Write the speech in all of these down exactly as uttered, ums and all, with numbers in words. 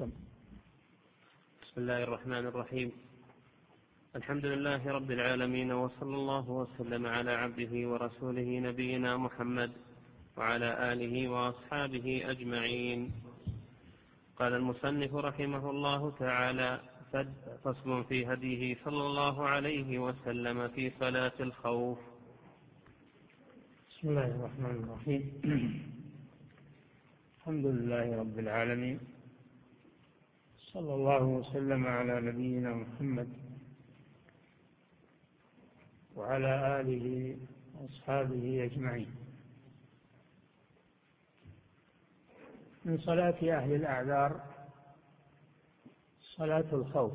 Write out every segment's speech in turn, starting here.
بسم الله الرحمن الرحيم. الحمد لله رب العالمين، وصلى الله وسلم على عبده ورسوله نبينا محمد وعلى آله وأصحابه أجمعين. قال المصنف رحمه الله تعالى: فصل في هديه صلى الله عليه وسلم في صلاة الخوف. بسم الله الرحمن الرحيم. الحمد لله رب العالمين، صلى الله وسلم على نبينا محمد وعلى آله وأصحابه أجمعين. من صلاة أهل الأعذار صلاة الخوف،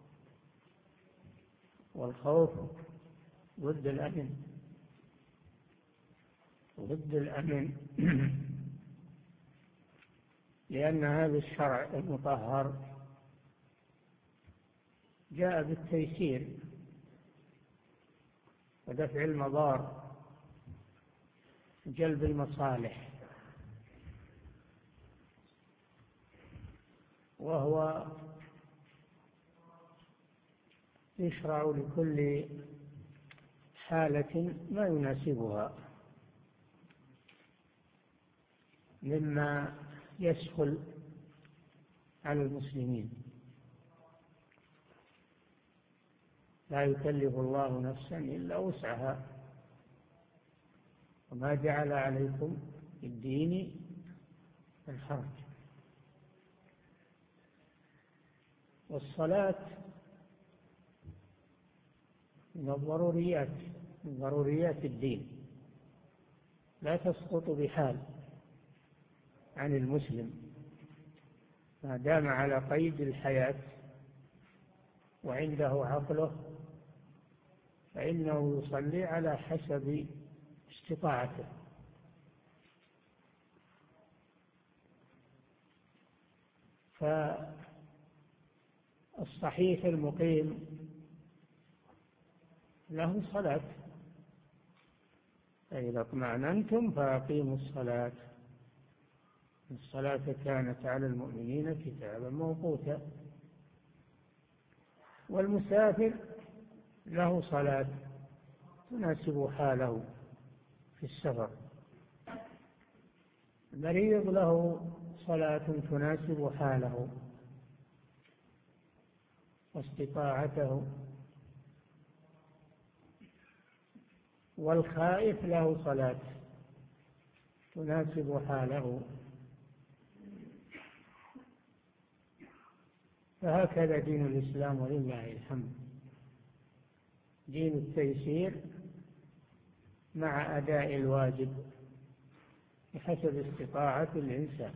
والخوف ضد الأمن، ضد الأمن لأن هذا الشرع المطهر جاء بالتيسير ودفع المضار وجلب المصالح، وهو يشرع لكل حالة ما يناسبها مما يسهل على المسلمين. لا يكلف الله نفسا إلا وسعها، وما جعل عليكم في الدين من حرج. والصلاة من الضروريات، من ضروريات الدين، لا تسقط بحال عن المسلم ما دام على قيد الحياة وعنده عقله، فإنه يصلي على حسب استطاعته. فالصحيح المقيم له صلاة، فإذا اطمأننتم فأقيموا الصلاة، الصلاة كانت على المؤمنين كتابا موقوتا. والمسافر له صلاة تناسب حاله في السفر، المريض له صلاة تناسب حاله واستطاعته، والخائف له صلاة تناسب حاله. فهكذا دين الإسلام ولله الحمد، دين التيسير مع أداء الواجب بحسب استطاعة الإنسان.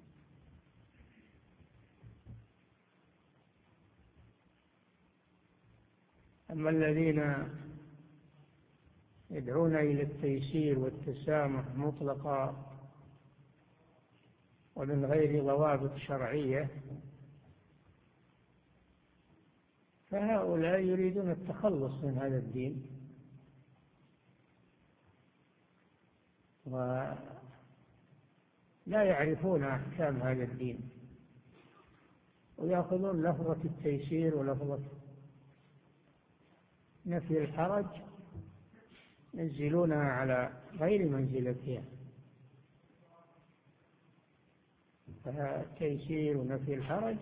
أما الذين يدعون إلى التيسير والتسامح مطلقا ومن غير ضوابط شرعية، فهؤلاء يريدون التخلص من هذا الدين، ولا يعرفون أحكام هذا الدين، ويأخذون لفظة التيسير ولفظة نفي الحرج ينزلونها على غير منزلتها. فالتيسير ونفي الحرج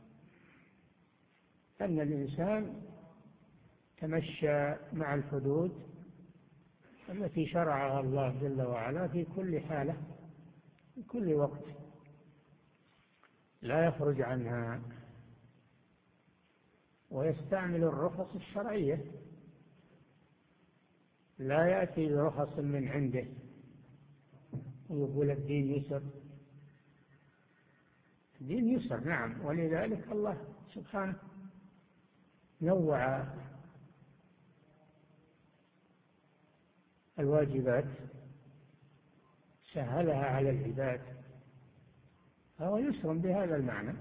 أن الإنسان تمشى مع الحدود التي شرعها الله جل وعلا في كل حالة، في كل وقت، لا يخرج عنها، ويستعمل الرخص الشرعية، لا يأتي برخص من عنده ويقول الدين يسر. الدين يسر نعم، ولذلك الله سبحانه نوع الواجبات، سهلها على العباد، فهو يسر بهذا المعنى.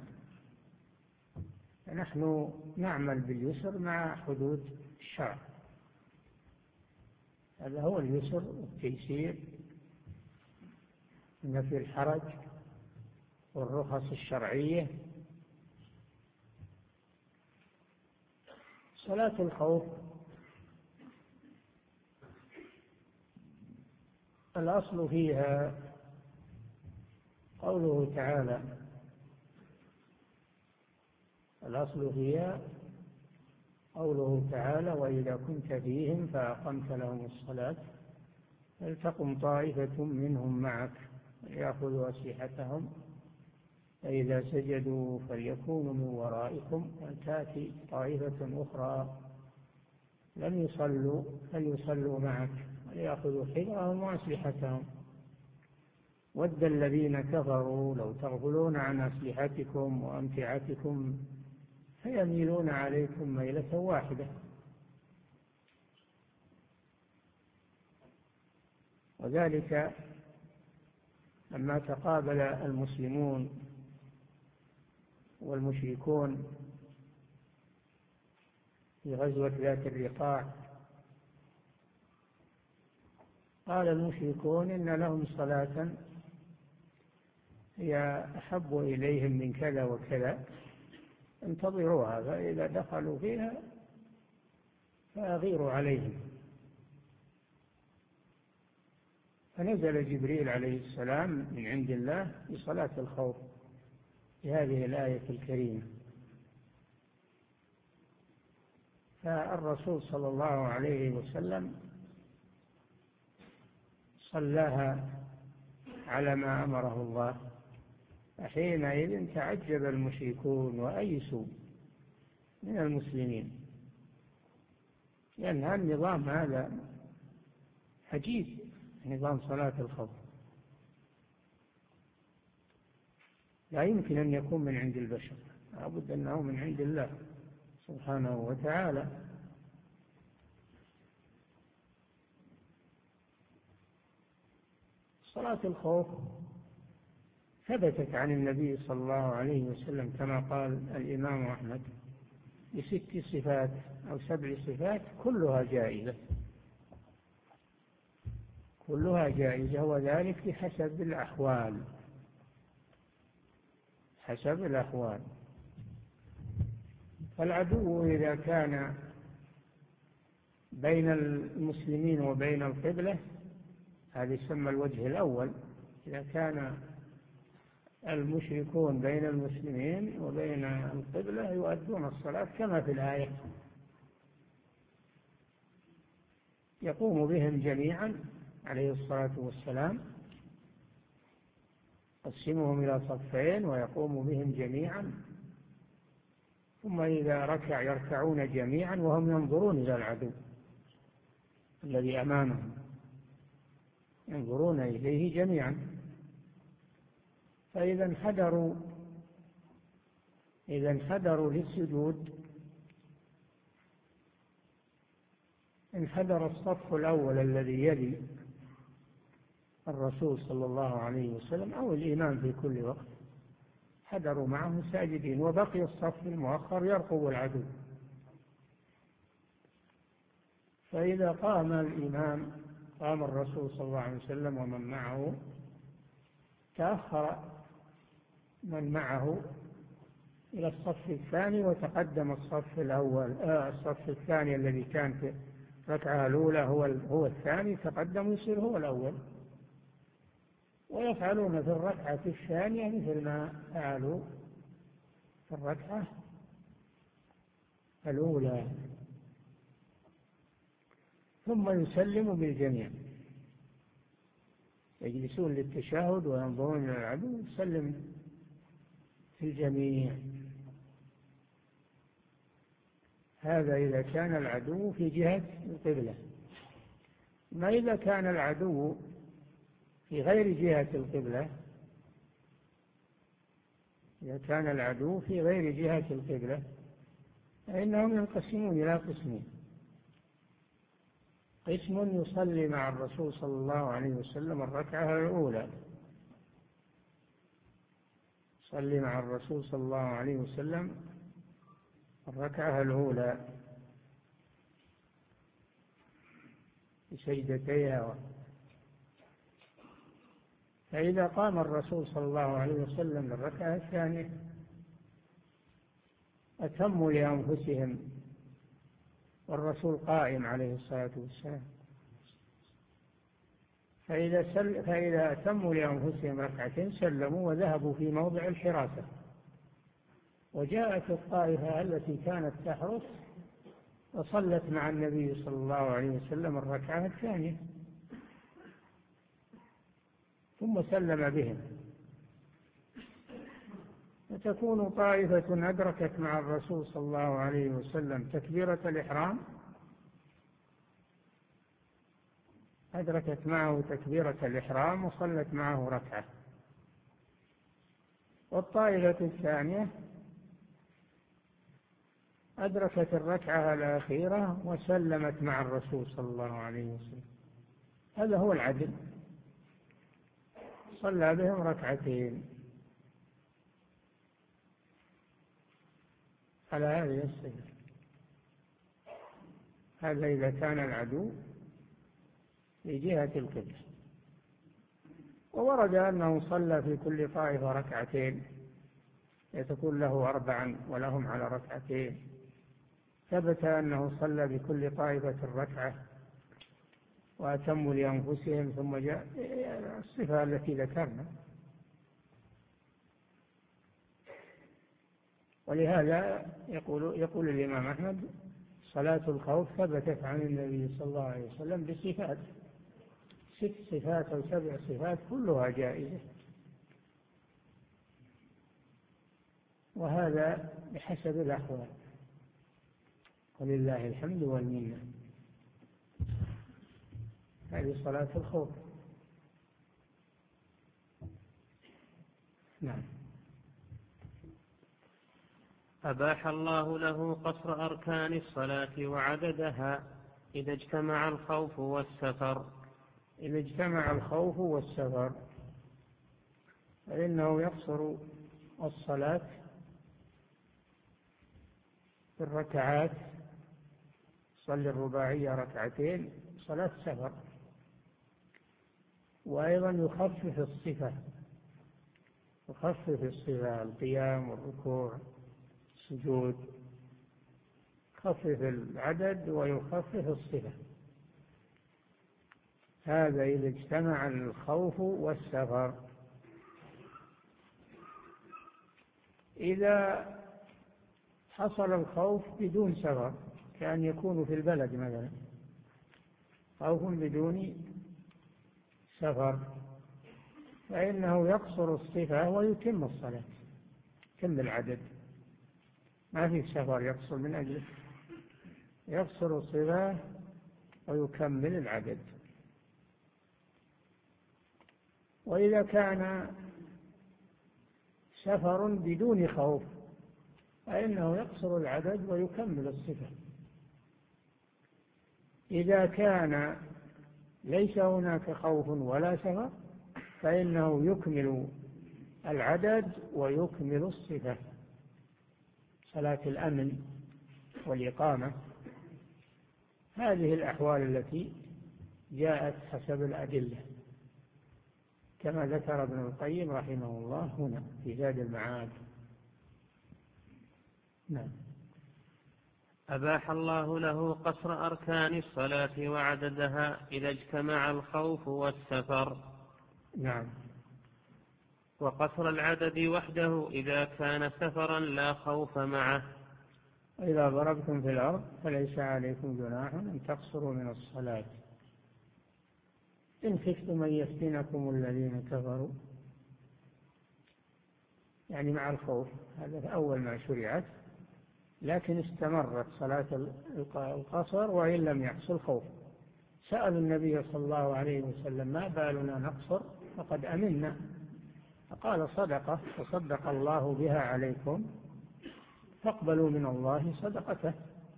فنحن نعمل باليسر مع حدود الشرع، هذا هو اليسر والتيسير، نفي الحرج والرخص الشرعية صلاة الخوف الأصل فيها قوله تعالى الأصل فيها قوله تعالى وإذا كنت فيهم فأقمت لهم الصلاة فلتقم طائفة منهم معك ليأخذوا أسلحتهم فإذا سجدوا فليكونوا من ورائكم ولتأتي طائفة أخرى لم يصلوا فليصلوا معك وليأخذوا حذرهم وأسلحتهم ود الذين كفروا لو تغفلون عن أسلحتكم وأمتعتكم فيميلون عليكم ميلة واحدة. وذلك لما تقابل المسلمون والمشركون في غزوة ذات الرقاع قال المشركون إن لهم صلاة هي أحب إليهم من كذا وكذا انتظروها فإذا دخلوا فيها فأغيروا عليهم. فنزل جبريل عليه السلام من عند الله بصلاة الخوف بهذه الآية الكريمة، فالرسول صلى الله عليه وسلم صلاها على ما أمره الله. فحينئذ تعجب المشركون وأيسوا من المسلمين، لأن النظام هذا عجيب، نظام صلاة الخوف لا يمكن أن يكون من عند البشر، لابد أنه من عند الله سبحانه وتعالى. صلاة الخوف ثبتت عن النبي صلى الله عليه وسلم كما قال الإمام أحمد بست صفات أو سبع صفات كلها جائزة، كلها جائزة، وذلك بحسب الأحوال، حسب الأحوال. فالعدو إذا كان بين المسلمين وبين القبلة هذا يسمى الوجه الأول. إذا كان المشركون بين المسلمين وبين القبلة يؤدون الصلاة كما في الآية، يقوم بهم جميعا عليه الصلاة والسلام، قسمهم إلى صفين ويقوم بهم جميعا، ثم إذا ركع يركعون جميعا وهم ينظرون إلى العدو الذي أمامهم، ينظرون إليه جميعا. فإذا انحدروا إذا انحدروا للسجود انحدر الصف الأول الذي يلي الرسول صلى الله عليه وسلم أو الإمام في كل وقت، حضروا معه ساجدين، وبقي الصف المؤخر يرقب العدو. فإذا قام الإمام قام الرسول صلى الله عليه وسلم ومن معه، تأخر من معه إلى الصف الثاني وتقدم الصف الأول آه الصف الثاني الذي كان في الركعة الأولى هو هو الثاني، تقدم يصير هو الأول، ويفعلون في الركعة الثانية مثل ما فعلوا في الركعة الأولى، ثم يسلم بالجميع، يجلسون للتشهد وينظرون إلى العدو، يسلم في الجميع. هذا إذا كان العدو في جهة القبلة. ما إذا كان العدو في غير جهة القبلة، إذا كان العدو في غير جهة القبلة فإنهم ينقسمون إلى قسمين: قسم يصلي مع الرسول صلى الله عليه وسلم الركعة الأولى، يصلي مع الرسول صلى الله عليه وسلم الركعة الأولى بسجدتيها. فإذا قام الرسول صلى الله عليه وسلم للركعة الثانية أتموا لأنفسهم والرسول قائم عليه الصلاة والسلام. فإذا, سل فإذا أتموا لأنفسهم ركعتين سلموا وذهبوا في موضع الحراسة. وجاءت الطائفة التي كانت تحرس وصلت مع النبي صلى الله عليه وسلم الركعة الثانية ثم سلم بهم. وتكون طائفة أدركت مع الرسول صلى الله عليه وسلم تكبيرة الإحرام، أدركت معه تكبيرة الإحرام وصلت معه ركعة. والطائفة الثانية أدركت الركعة الأخيرة وسلمت مع الرسول صلى الله عليه وسلم. هذا هو العدل، صلى بهم ركعتين على هذه الصفة. هذا إذا كان العدو في جهة القبلة. وورد أنه صلى في كل طائفة ركعتين يتكون له أربعا ولهم على ركعتين. ثبت أنه صلى بكل طائفة ركعة وأتموا لأنفسهم، ثم جاء الصفة التي ذكرنا. ولهذا يقول, يقول الإمام أحمد صلاة الخوف ثبتت عن النبي صلى الله عليه وسلم بصفات، ست صفات أو سبع صفات كلها جائزة، وهذا بحسب الأحوال، ولله الحمد والمنة. هذه صلاة الخوف. نعم. أباح الله له قصر أركان الصلاة وعددها إذا اجتمع الخوف والسفر. إذا اجتمع الخوف والسفر فإنه يقصر الصلاة في الركعات، صلي الرباعية ركعتين صلاة سفر. وأيضا يخفف الصفة، يخفف الصفة، القيام والركوع السجود، يخفف العدد ويخفف الصفة. هذا إذا اجتمع الخوف والسفر. إذا حصل الخوف بدون سفر، كأن يكون في البلد مثلا، خوف بدون سفر، فإنه يقصر الصفة ويتم الصلاة، يتم العدد، ما في سفر يقصر من أجله، يقصر الصفة ويكمل العدد. وإذا كان سفر بدون خوف فإنه يقصر العدد ويكمل الصفة. إذا كان ليس هناك خوف ولا سفر فإنه يكمل العدد ويكمل الصفة، صلاة الأمن والإقامة. هذه الأحوال التي جاءت حسب الأدلة كما ذكر ابن القيم رحمه الله هنا في زاد المعاد. نعم. أباح الله له قصر أركان الصلاة وعددها إذا اجتمع الخوف والسفر. نعم. وقصر العدد وحده إذا كان سفرا لا خوف معه. إذا ضربتم في الأرض فليس عليكم جناح أن تقصروا من الصلاة إن خفتم أن يفتنكم الذين كفروا، يعني مع الخوف. هذا أول ما شرعت، لكن استمرت صلاة القصر وإن لم يحصل خوف. سأل النبي صلى الله عليه وسلم ما بالنا نقصر فقد أمنا، فقال صدقة وصدق الله بها عليكم فاقبلوا من الله صدقته.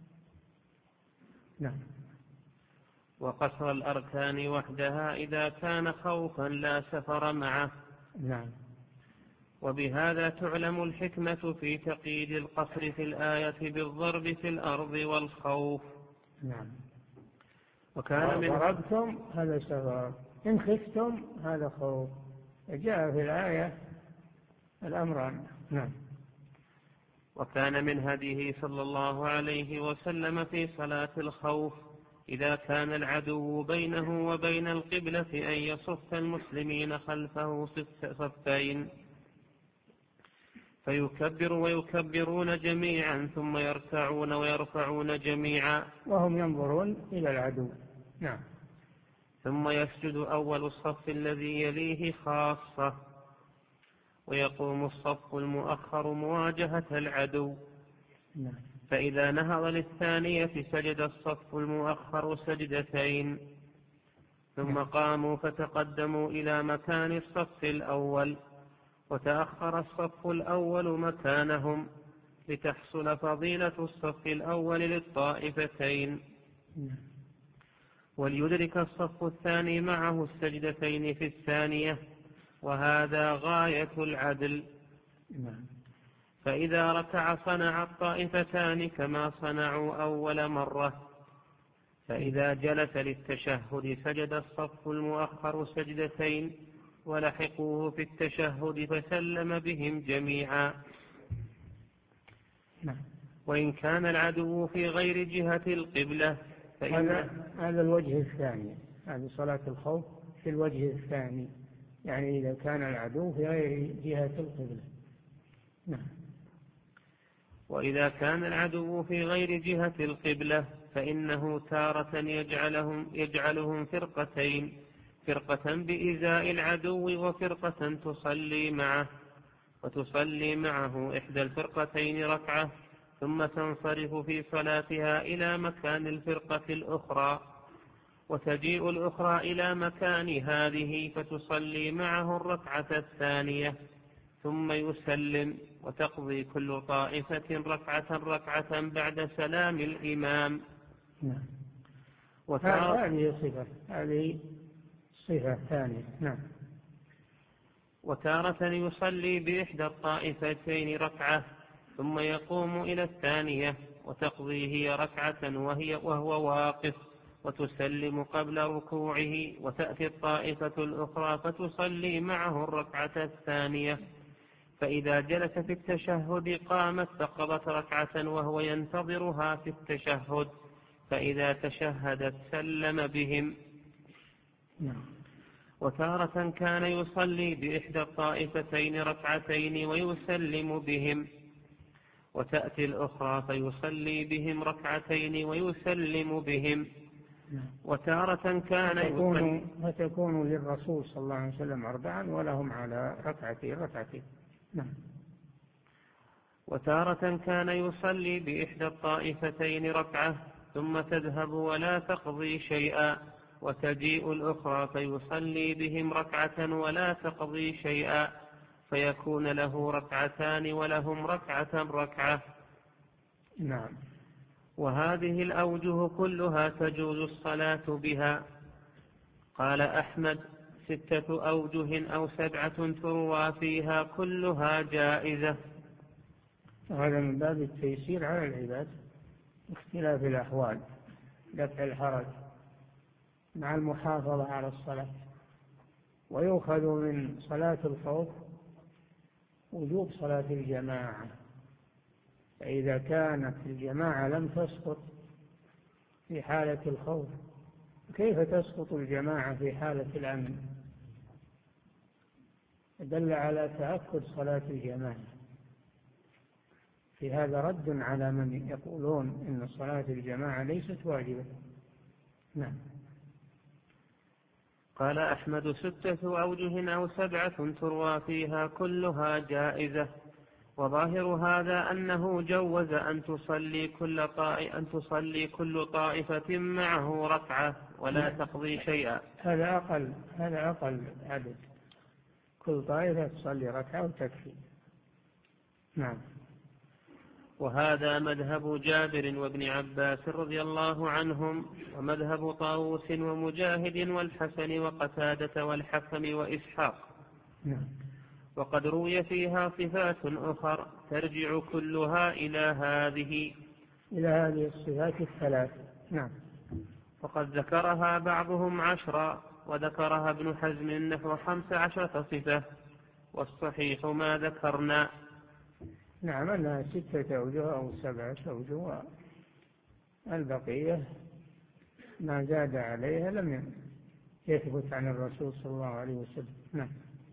نعم. وقصر الأركان وحدها إذا كان خوفا لا سفر معه. نعم. وبهذا تعلم الحكمة في تقييد القصر في الآية بالضرب في الأرض والخوف. نعم. وكان من ضربتم هذا سفر، إن خفتم هذا خوف، جاء في الآية الأمران. نعم. وكان من هديه صلى الله عليه وسلم في صلاة الخوف إذا كان العدو بينه وبين القبلة أن يصف المسلمين خلفه صفين فيكبر ويكبرون جميعا ثم يركعون ويرفعون جميعا وهم ينظرون إلى العدو. نعم. ثم يسجد أول الصف الذي يليه خاصة ويقوم الصف المؤخر مواجهة العدو. نعم. فإذا نهض للثانية سجد الصف المؤخر سجدتين ثم قاموا فتقدموا إلى مكان الصف الأول وتأخر الصف الأول مكانهم لتحصل فضيلة الصف الأول للطائفتين، وليدرك الصف الثاني معه السجدتين في الثانية، وهذا غاية العدل. فإذا ركع صنع الطائفتان كما صنعوا أول مرة، فإذا جلس للتشهد سجد الصف المؤخر سجدتين ولحقوه في التشهد فسلم بهم جميعا. وإن كان العدو في غير جهة القبلة هذا هذا الوجه الثاني، هذه صلاة الخوف في الوجه الثاني، يعني إذا كان العدو في غير جهة القبلة. نعم. وإذا كان العدو في غير جهة القبلة فإنه تارة يجعلهم, يجعلهم فرقتين، فرقة بإزاء العدو وفرقة تصلي معه، وتصلي معه إحدى الفرقتين ركعة ثم تنصرف في صلاتها إلى مكان الفرقة الأخرى، وتجيء الأخرى إلى مكان هذه فتصلي معه الركعة الثانية ثم يسلم، وتقضي كل طائفة ركعة ركعة بعد سلام الإمام. نعم. هذه صفة هذه صفة ثانية. نعم. وتارة يصلي بإحدى الطائفتين ركعة ثم يقوم إلى الثانية وتقضي هي ركعة وهي وهو واقف وتسلم قبل ركوعه، وتأتي الطائفة الأخرى فتصلي معه الركعة الثانية، فإذا جلس في التشهد قامت فقضت ركعة وهو ينتظرها في التشهد، فإذا تشهدت سلم بهم. وتارة كان يصلي بإحدى الطائفتين ركعتين ويسلم بهم، وتأتي الأخرى فيصلي بهم ركعتين ويسلم بهم. وتارة كان يصلي فتكون للرسول صلى الله عليه وسلم أربعا ولهم على ركعتين ركعتين. نعم. وتارة كان يصلي بإحدى الطائفتين ركعة ثم تذهب ولا تقضي شيئا، وتجيء الأخرى فيصلي بهم ركعة ولا تقضي شيئا، فيكون له ركعتان ولهم ركعة ركعة. نعم. وهذه الأوجه كلها تجوز الصلاة بها. قال أحمد: ستة أوجه أو سبعة تروى فيها كلها جائزة. هذا من باب التيسير على العباد، اختلاف الأحوال، دفع الحرج مع المحافظة على الصلاة. ويؤخذ من صلاة الخوف وجوب صلاة الجماعة، فإذا كانت الجماعة لم تسقط في حالة الخوف كيف تسقط الجماعة في حالة الأمن؟ دل على تأكد صلاة الجماعة. في هذا رد على من يقولون إن صلاة الجماعة ليست واجبة. نعم. قال أحمد: ستة أوجه أو سبعة تروى فيها كلها جائزة. وظاهر هذا أنه جوز أن تصلي كل طائفة أن تصلي كل طائفة معه ركعة ولا تقضي شيئا. هذا أقل هذا أقل عدد، كل طائفة تصلي ركعة وتكفي. نعم. وهذا مذهب جابر وابن عباس رضي الله عنهم، ومذهب طاووس ومجاهد والحسن وقتادة والحكم وإسحاق. نعم. وقد روي فيها صفات أخر ترجع كلها إلى هذه إلى هذه الصفات الثلاث. نعم. وقد ذكرها بعضهم عشرا، وذكرها ابن حزم نحو خمس عشرة صفة، والصحيح ما ذكرنا. نعم أنها ستة أوجه أو سبعة أوجه، البقية ما زاد عليها لم يثبت عن الرسول صلى الله عليه وسلم. نعم.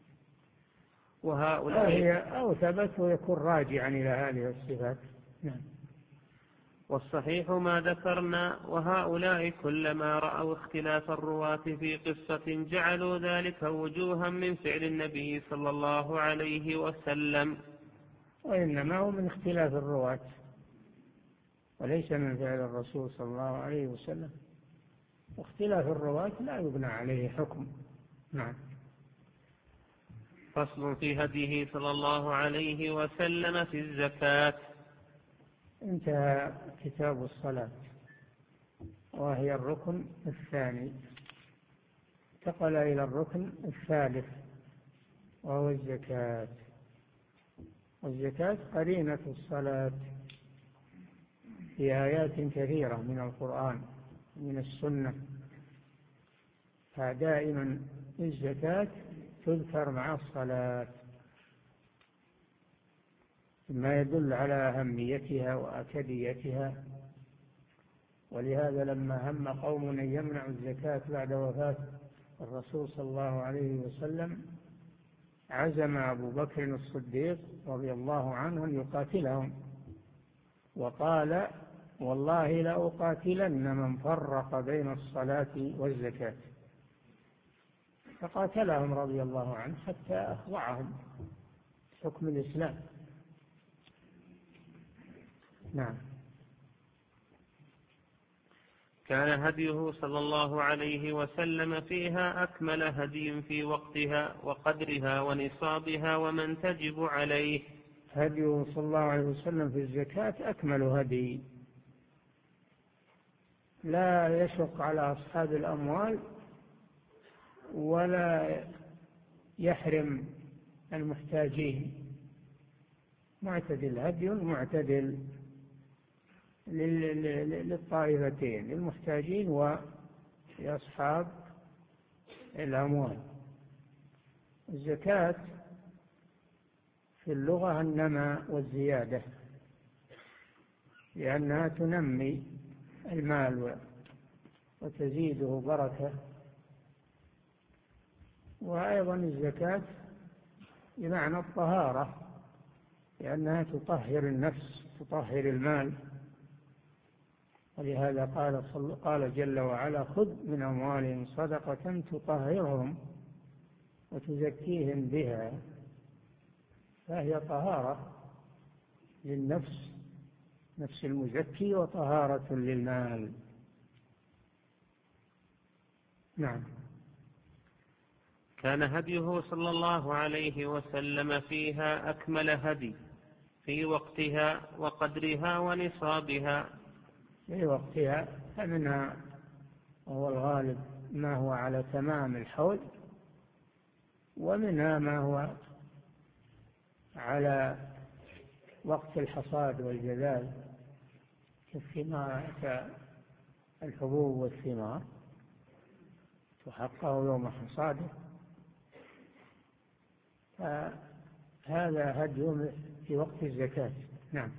وهؤلاء أو, هي أو ثبت ويكون راجعا إلى هذه الصفات. نعم. والصحيح ما ذكرنا. وهؤلاء كلما رأوا اختلاف الرواة في قصة جعلوا ذلك وجوها من فعل النبي صلى الله عليه وسلم، وإنما هو من اختلاف الرواة وليس من فعل الرسول صلى الله عليه وسلم. واختلاف الرواة لا يبنى عليه حكم. نعم. فصل في هديه صلى الله عليه وسلم في الزكاة. انتهى كتاب الصلاة وهي الركن الثاني، انتقل إلى الركن الثالث وهو الزكاة. والزكاة قرينة الصلاة في آيات كثيرة من القرآن من السنة، فدائما الزكاة تذكر مع الصلاة ما يدل على أهميتها وأكديتها. ولهذا لما هم قوم أن يمنعوا الزكاة بعد وفاة الرسول صلى الله عليه وسلم عزم أبو بكر الصديق رضي الله عنه أن يقاتلهم، وقال والله لأقاتلن من فرق بين الصلاة والزكاة، فقاتلهم رضي الله عنه حتى أخضعهم حكم الإسلام. نعم. كان هديه صلى الله عليه وسلم فيها أكمل هدي في وقتها وقدرها ونصابها ومن تجب عليه. هديه صلى الله عليه وسلم في الزكاة أكمل هدي، لا يشق على أصحاب الأموال ولا يحرم المحتاجين، معتدل، هدي معتدل للطائفتين، للمحتاجين ولأصحاب الأموال. الزكاة في اللغة النماء والزيادة، لأنها تنمي المال وتزيده بركة. وأيضا الزكاة بمعنى الطهارة، لأنها تطهر النفس تطهر المال. ولهذا قال, قال جل وعلا خذ من أموالهم صدقة تطهرهم وتزكيهم بها، فهي طهارة للنفس، نفس المزكي، وطهارة للمال. نعم. كان هديه صلى الله عليه وسلم فيها أكمل هدي في وقتها وقدرها ونصابها. في وقتها فمنها وهو الغالب ما هو على تمام الحول، ومنها ما هو على وقت الحصاد والجذاذ كالحبوب والثمار تحقق يوم حصاده. فهذا هدي في وقت الزكاة. نعم.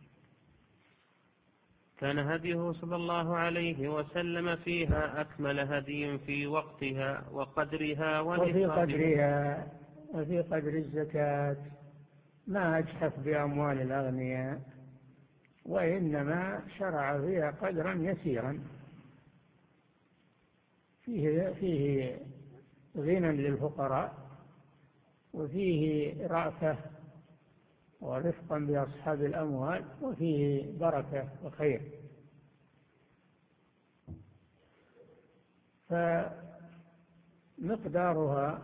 كان هديه صلى الله عليه وسلم فيها أكمل هدي في وقتها وقدرها وفي قدرها، وفي قدر الزكاة ما أجحف بأموال الأغنياء، وإنما شرع فيها قدرا يسيرا فيه, فيه غنى للفقراء، وفيه رأفة ورفقا بأصحاب الأموال، وفيه بركة وخير. فمقدارها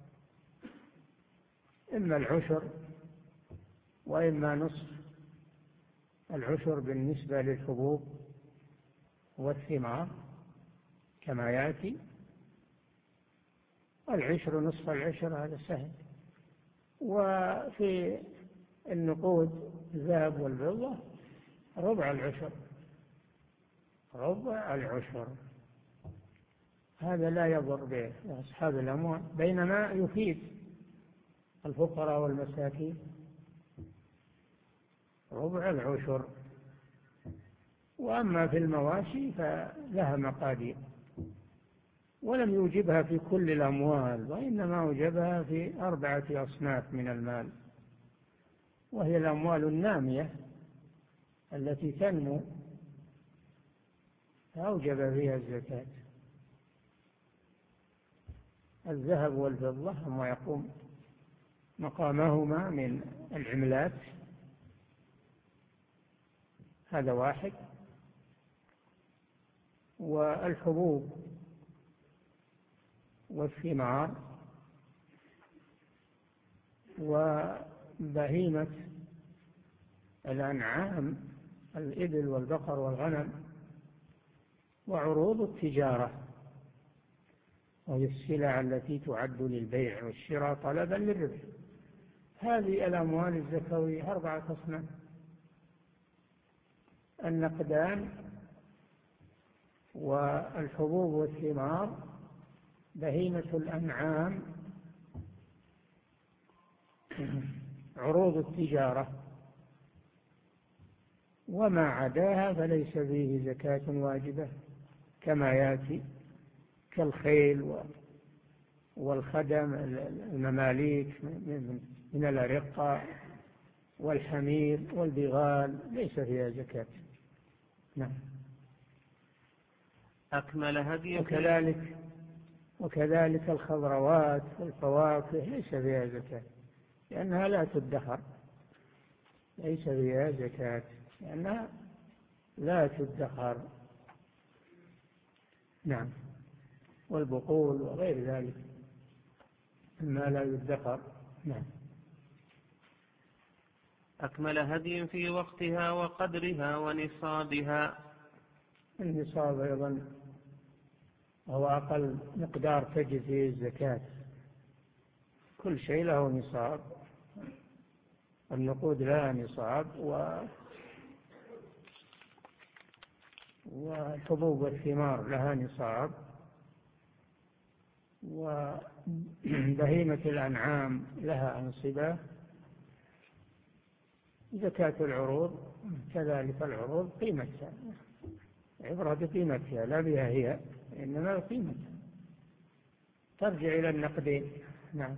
إما العشر وإما نصف العشر بالنسبة للحبوب والثمار كما يأتي، العشر نصف العشر هذا سهل. وفي النقود الذهب والفضة ربع العشر، ربع العشر هذا لا يضر به أصحاب الأموال، بينما يفيد الفقراء والمساكين. ربع العشر. وأما في المواشي فلها مقادير، ولم يوجبها في كل الأموال، وإنما أوجبها في أربعة أصناف من المال، وهي الأموال النامية التي تنمو فأوجب فيها الزكاة. الذهب والفضة ما يقوم مقامهما من العملات، هذا واحد. والحبوب والثمار وبهيمة الأنعام الإبل والبقر والغنم، وعروض التجارة وهي السلع التي تعد للبيع والشراء طلبا للربح. هذه الأموال الزكوية أربعة أصناف: النقدان والحبوب والثمار، بهيمة الأنعام، عروض التجارة. وما عداها فليس فيه زكاة واجبة كما يأتي، كالخيل والخدم المماليك من الأرقة والحمير والبغال ليس فيها زكاة. نعم. أكمل هدي. وكذلك وكذلك الخضروات والفواكه ليس فيها زكاة لأنها لا تدخر، ليس فيها زكاة لأنها لا تدخر. نعم. والبقول وغير ذلك ما لا يدخر. نعم. أكمل هدي في وقتها وقدرها ونصابها. النصاب أيضا هو أقل مقدار تجد فيه الزكاة، كل شيء له نصاب. النقود لها نصاب، و والحبوب والثمار لها نصاب، وبهيمة الأنعام لها أنصبة. زكاة العروض كذلك، العروض قيمتها، عبرة بقيمتها لا بها هي، إنما قيمتها ترجع إلى النقدين. نعم.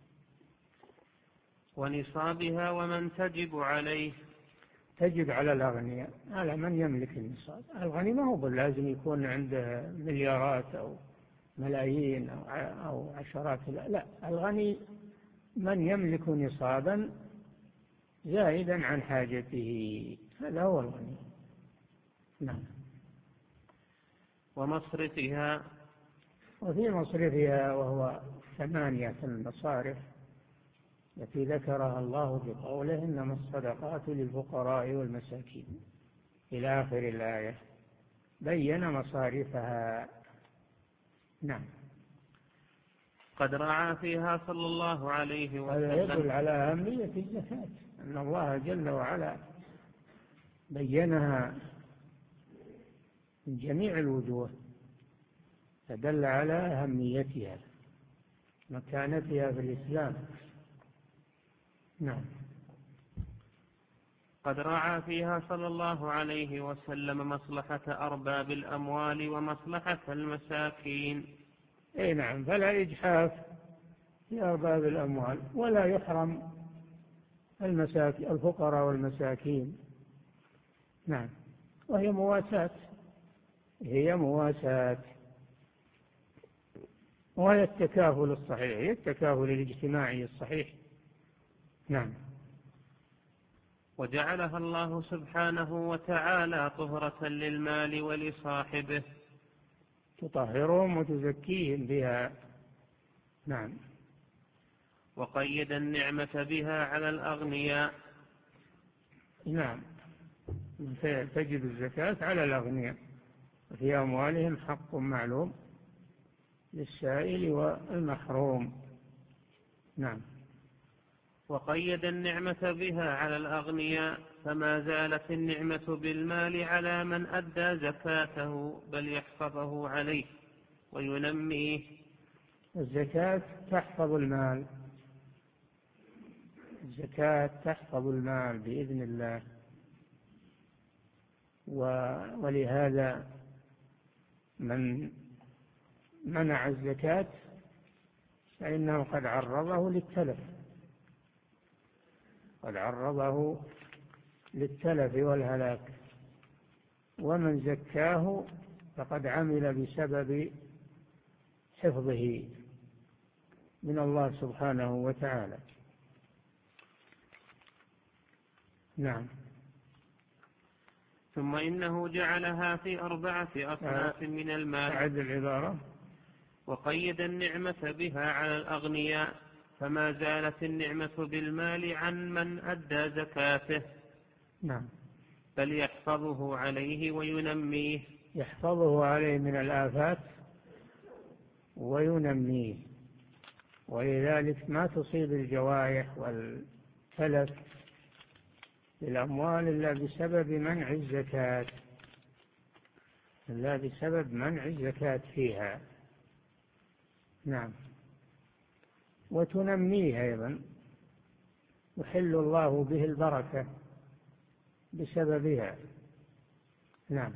ونصابها ومن تجب عليه. تجب على الأغنياء، على من يملك النصاب. الغني ما هو باللازم يكون عنده مليارات أو ملايين أو عشرات، لا, لا. الغني من يملك نصابا زائدا عن حاجته، هذا هو الغني. نعم. ومصرفها. وفي مصرفها، وهو ثمانية المصارف التي ذكرها الله بقوله إنما الصدقات للفقراء والمساكين إلى آخر الآية، بين مصارفها. نعم. قد رعى فيها صلى الله عليه وسلم. هذا يدل على أهمية الزكاة، أن الله جل وعلا بينها من جميع الوجوه، فدل على أهميتها مكانتها في الإسلام. نعم. قد رعى فيها صلى الله عليه وسلم مصلحة أرباب الأموال ومصلحة المساكين. أي نعم. فلا إجحاف في أرباب الأموال، ولا يحرم المساكين الفقراء والمساكين. نعم. وهي مواساة، هي مواساة، وهي التكافل الصحيح، هي التكافل الاجتماعي الصحيح. نعم. وجعلها الله سبحانه وتعالى طهرة للمال ولصاحبه، تطهرهم وتزكيهم بها. نعم. وقيد النعمة بها على الأغنياء. نعم. تجب الزكاة على الأغنياء، في أموالهم حق معلوم للسائل والمحروم. نعم. وقيد النعمة بها على الأغنياء، فما زالت النعمة بالمال على من أدى زكاته، بل يحفظه عليه وينميه. الزكاة تحفظ المال، الزكاة تحفظ المال بإذن الله. ولهذا من منع الزكاة فإنه قد عرضه للتلف قد عرضه للتلف والهلاك، ومن زكاه فقد عمل بسبب حفظه من الله سبحانه وتعالى. نعم. ثم إنه جعلها في أربعة أصناف من المال. أعد العبارة. وقيد النعمة بها على الأغنياء، فما زالت النعمة بالمال عن من أدى زكاته. نعم. بل يحفظه عليه وينميه. يحفظه عليه من الآفات وينميه، ولذلك ما تصيب الجوائح والتلف للأموال إلا بسبب منع الزكاة إلا بسبب منع الزكاة فيها. نعم. وتنميه أيضا، يحل الله به البركة بسببها. نعم.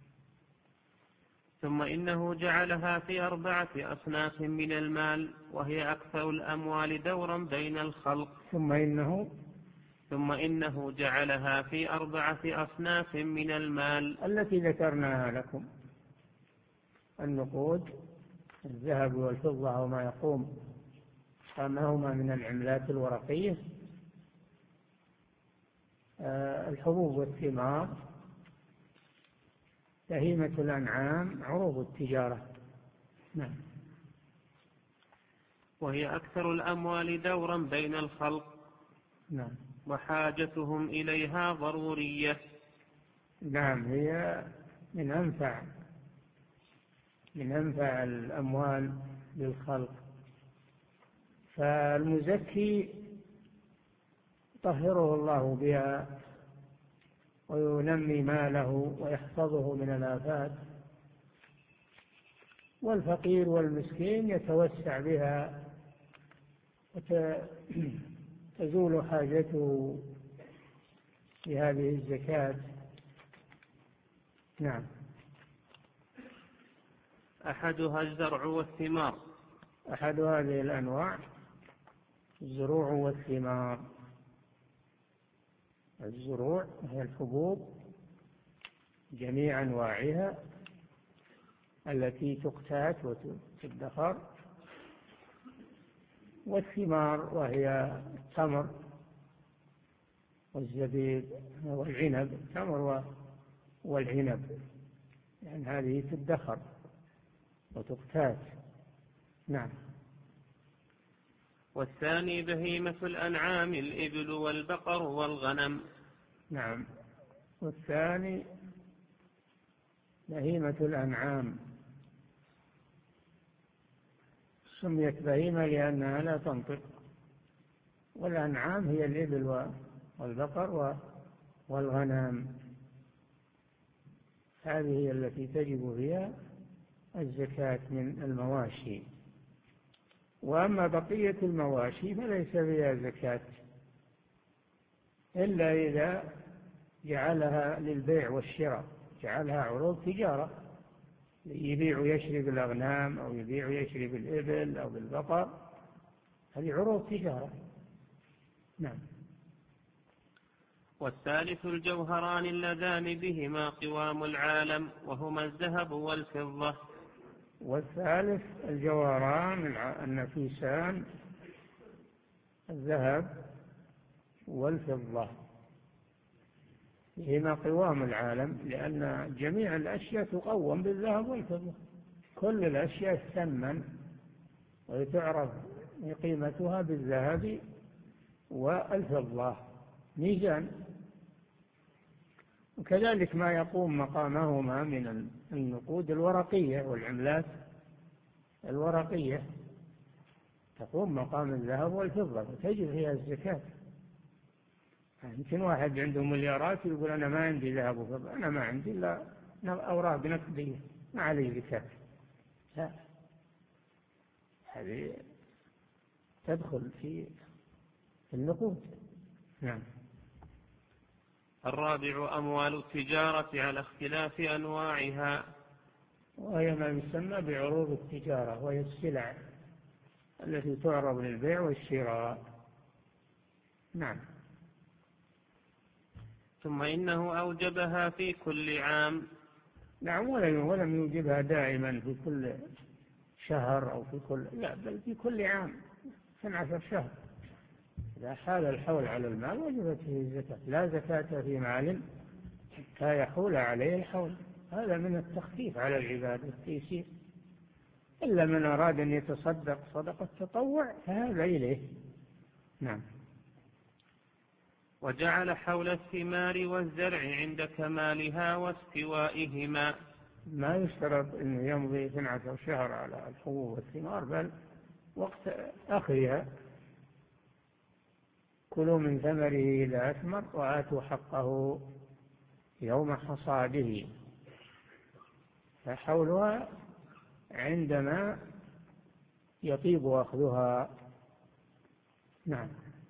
ثم إنه جعلها في أربعة أصناف من المال، وهي أكثر الأموال دورا بين الخلق. ثم إنه ثم إنه جعلها في أربعة أصناف من المال التي ذكرناها لكم: النقود، الذهب والفضة وما يقوم قامهما من العملات الورقية، الحبوب والثمار، بهيمة الأنعام، عروض التجارة. نعم. وهي أكثر الأموال دورا بين الخلق. نعم. وحاجتهم إليها ضرورية. نعم. هي من أنفع من أنفع الأموال للخلق، فالمزكي يطهره الله بها وينمي ماله ويحفظه من الآفات، والفقير والمسكين يتوسع بها وتزول حاجته بهذه الزكاة. نعم. أحدها الزرع والثمار. أحد هذه الأنواع الزروع والثمار. الزروع هي الحبوب جميع أنواعها التي تقتات وتدخر، والثمار وهي التمر والزبيب والعنب، التمر والعنب، يعني هذه تدخر وتقتات. نعم. والثاني بهيمة الأنعام، الإبل والبقر والغنم. نعم. والثاني بهيمة الأنعام، سميت بهيمة لأنها لا تنطق، والأنعام هي الإبل والبقر والغنم، هذه هي التي تجب فيها الزكاة من المواشي. وأما بقية المواشي فليس فيها زكاة إلا إذا جعلها للبيع والشراء، جعلها عروض تجارة، يبيع ويشري بالأغنام أو يبيع ويشري بالإبل أو بالبقر، هذه عروض تجارة. نعم. والثالث الجوهران اللذان بهما قوام العالم، وهما الذهب والفضة. والثالث الجوهران النفيسان، الذهب والفضة، هما قوام العالم، لأن جميع الأشياء تقوم بالذهب والفضة، كل الأشياء تثمن وتعرف قيمتها بالذهب والفضة ميزان، وكذلك ما يقوم مقامهما من النقود الورقية والعملات الورقية تقوم مقام الذهب والفضة وتجب فيها الزكاة. يمكن واحد عنده مليارات يقول أنا ما عندي ذهب وفضة، أنا ما عندي إلا أوراق نقدية ما عليه زكاة. لا، هذه تدخل في النقود. نعم. الرابع أموال التجارة على اختلاف أنواعها، وهي ما يسمى بعروض التجارة، وهي السلع التي تعرض للبيع والشراء. نعم. ثم إنه أوجبها في كل عام. نعم، ولم يوجبها دائما في كل شهر أو في كل، لا، بل في كل عام اثنا عشر شهر. إذا حال الحول على المال وجبت فيه الزكاة. لا زكاة في مال حتى يحول عليه الحول. هذا من التخفيف على العباد والتيسير. إلا من أراد أن يتصدق صدقة تطوع فهذا إليه. نعم. وجعل حول الثمار والزرع عند كمالها واستوائهما. ما يشترط أنه يمضي اثنا عشر شهر على الحبوب والثمار، بل وقت أخذها. كلوا من ثمره إذا أثمر وآتوا حقه يوم حصاده. فحولها عندما يطيب أخذها. نعم.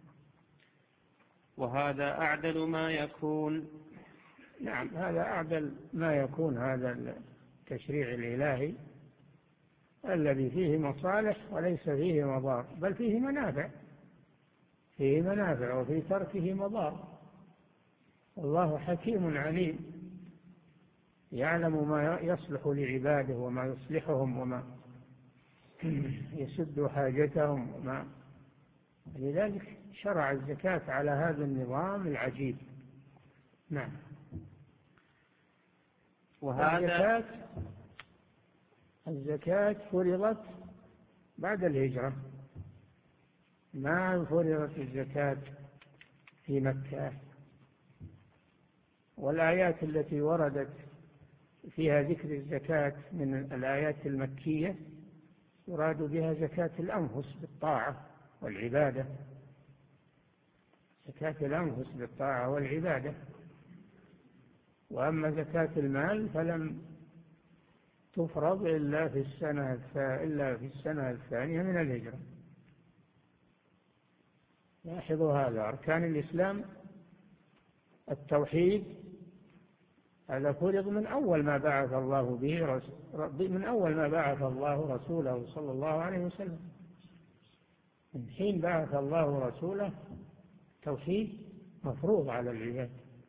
وهذا أعدل ما يكون. نعم، هذا أعدل ما يكون، هذا التشريع الإلهي الذي فيه مصالح وليس فيه مضار، بل فيه منافع، فيه منافع وفي تركه مضار. والله حكيم عليم، يعلم ما يصلح لعباده وما يصلحهم وما يسد حاجتهم وما. لذلك شرع الزكاة على هذا النظام العجيب. نعم. وهذا الزكاة الزكاة فرضت بعد الهجرة، ما فرضت الزكاة في مكة. والآيات التي وردت فيها ذكر الزكاة من الآيات المكية يراد بها زكاة الأنفس بالطاعة والعبادة، زكاة الأنفس بالطاعة والعبادة. وأما زكاة المال فلم تفرض إلا في السنة إلا في السنة الثانية من الهجرة. لاحظوا هذا. أركان الإسلام التوحيد، هذا فرض من أول ما بعث الله به رسول من أول ما بعث الله رسوله صلى الله عليه وسلم. من حين بعث الله رسوله توحيد مفروض على العباد.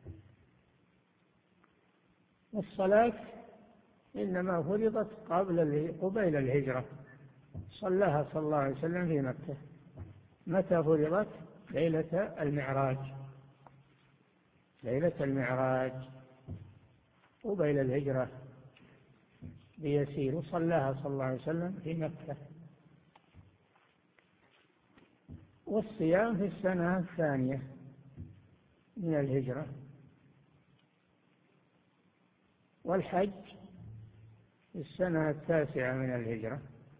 والصلاة إنما فرضت قبل قبيل الهجرة، صلاها صلى الله عليه وسلم في مكة. متى فرضت؟ ليلة المعراج، ليلة المعراج قبيل الهجرة بيسير، صلاها صلى الله عليه وسلم في مكة. والصيام في السنة الثانية من الهجرة. والحج في السنة التاسعة من الهجرة،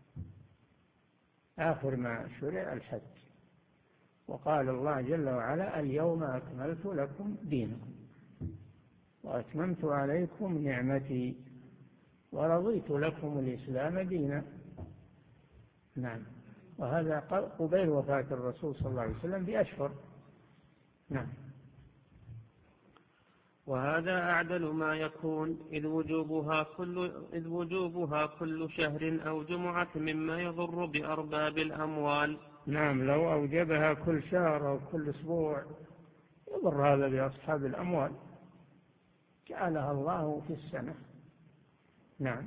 آخر ما شرع الحج. وقال الله جل وعلا: اليوم أكملت لكم دينكم وأتممت عليكم نعمتي ورضيت لكم الإسلام دينا. نعم. وهذا قبيل وفاة الرسول صلى الله عليه وسلم بأشهر. نعم. وهذا أعدل ما يكون، إذ وجوبها كل, إذ وجوبها كل شهر أو جمعة مما يضر بأرباب الأموال. نعم، لو أوجبها كل شهر أو كل أسبوع يضر هذا بأصحاب الأموال. جعلها الله في السنة. نعم.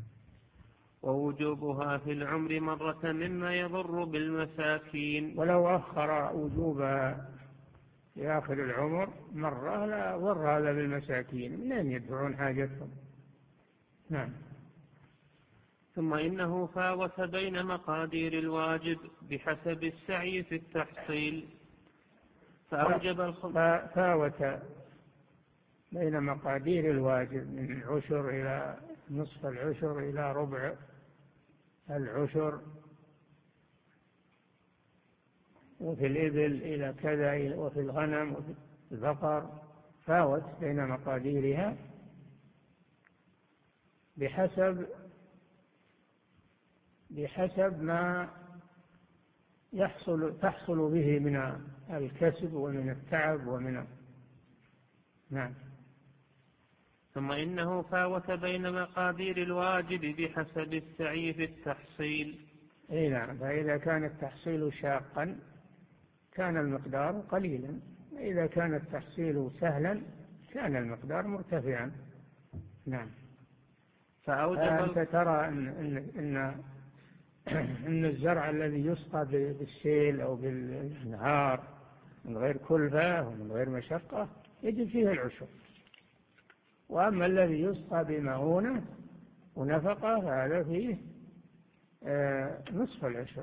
ووجوبها في العمر مرة مما يضر بالمساكين. ولو أخر وجوبها في آخر العمر مرة لا ضر هذا بالمساكين، منين يدفعون حاجتهم. نعم. ثم إنه فاوت بين مقادير الواجب بحسب السعي في التحصيل، فأوجب الخمس. فاوت بين مقادير الواجب من العشر إلى نصف العشر إلى ربع العشر، وفي الإبل إلى كذا، وفي الغنم وفي البقر. فاوت بين مقاديرها بحسب بحسب ما يحصل تحصل به من الكسب ومن التعب ومن نعم. ثم إنه فاوت بين مقادير الواجب بحسب السعي في التحصيل. أي نعم، فإذا كان التحصيل شاقا كان المقدار قليلا، إذا كان التحصيل سهلا كان المقدار مرتفعا. نعم. فأنت ترى إن, إن, إن, إن الزرع الذي يسقى بالسيل أو بالنهار من غير كلفة ومن غير مشقة يجب فيه العشر، وأما الذي يسقى بمعونة ونفقة فهذا فيه آه نصف العشر.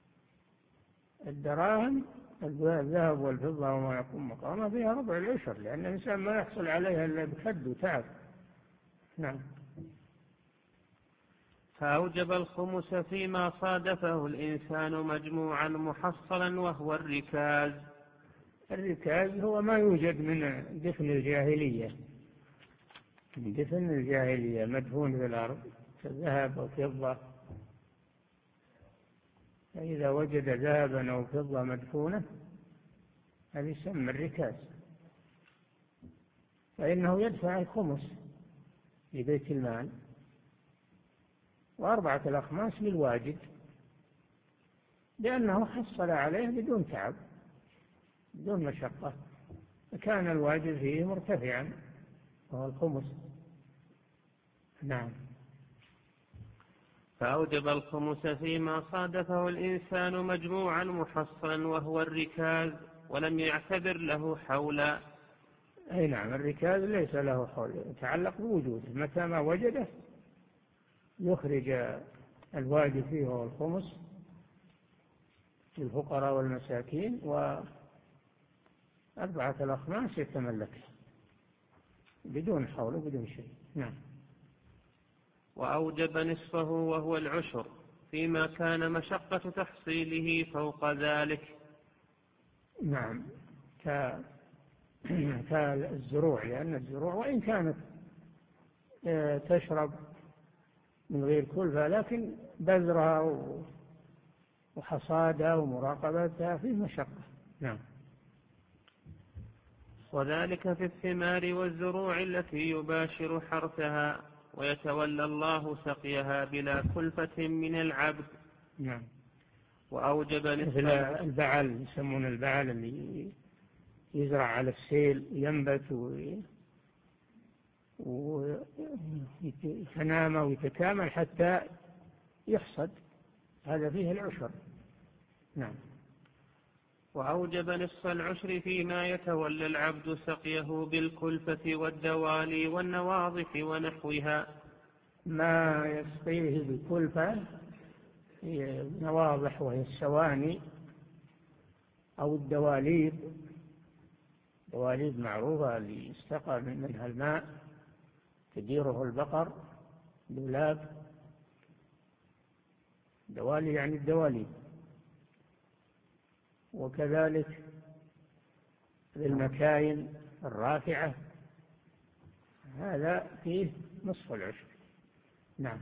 الدراهم الذهب والفضة وما يقوم مقامها فيها ربع العشر، لأن الإنسان ما يحصل عليها إلا بكد وتعب. نعم. فأوجب الخمس فيما صادفه الإنسان مجموعا محصلا وهو الركاز. الركاز هو ما يوجد من دفن الجاهلية، من دفن الجاهلية مدفون في الأرض كالذهب أو فضة، فإذا وجد ذهبا أو فضة مدفونة هذا يسمى الركاز، فإنه يدفع الخمس لبيت المال، وأربعة الأخماس للواجد، لأنه حصل عليه بدون تعب بدون مشقة، فكان الواجد فيه مرتفعا وهو الخمس. نعم. فأوجب الخمس فيما صادفه الإنسان مجموعا محصلا وهو الركاز، ولم يعتبر له حولا. أي نعم، الركاز ليس له حول، يتعلق بوجوده، متى ما وجده يخرج الواجب فيه وهو الخمس للفقراء والمساكين، وأربعة الأخماس يتملك بدون حول وبدون شيء. نعم. وأوجب نصفه وهو العشر فيما كان مشقة تحصيله فوق ذلك. نعم، كالزروع، لأن الزروع وإن كانت تشرب من غير كلفة لكن بذرها وحصادها ومراقبتها فيه مشقة. نعم. وذلك في الثمار والزروع التي يباشر حرثها ويتولى الله سقيها بلا كلفة من العبد. نعم. وأوجب مثل البعل، يسمون البعل اللي يزرع على السيل ينبت ويتنامى ويتكامل حتى يحصد، هذا فيه العشر. نعم. وأوجب نصف العشر فيما يتولى العبد سقيه بالكلفة والدوالي والنواظف ونحوها. ما يسقيه بالكلفة هي النواضح وهي السواني أو الدواليب، دواليب معروفة اللي يستقى منها الماء تديره البقر، دولاب، دوالي يعني الدواليب. وكذلك للمكاين الرافعة هذا فيه نصف العشر. نعم.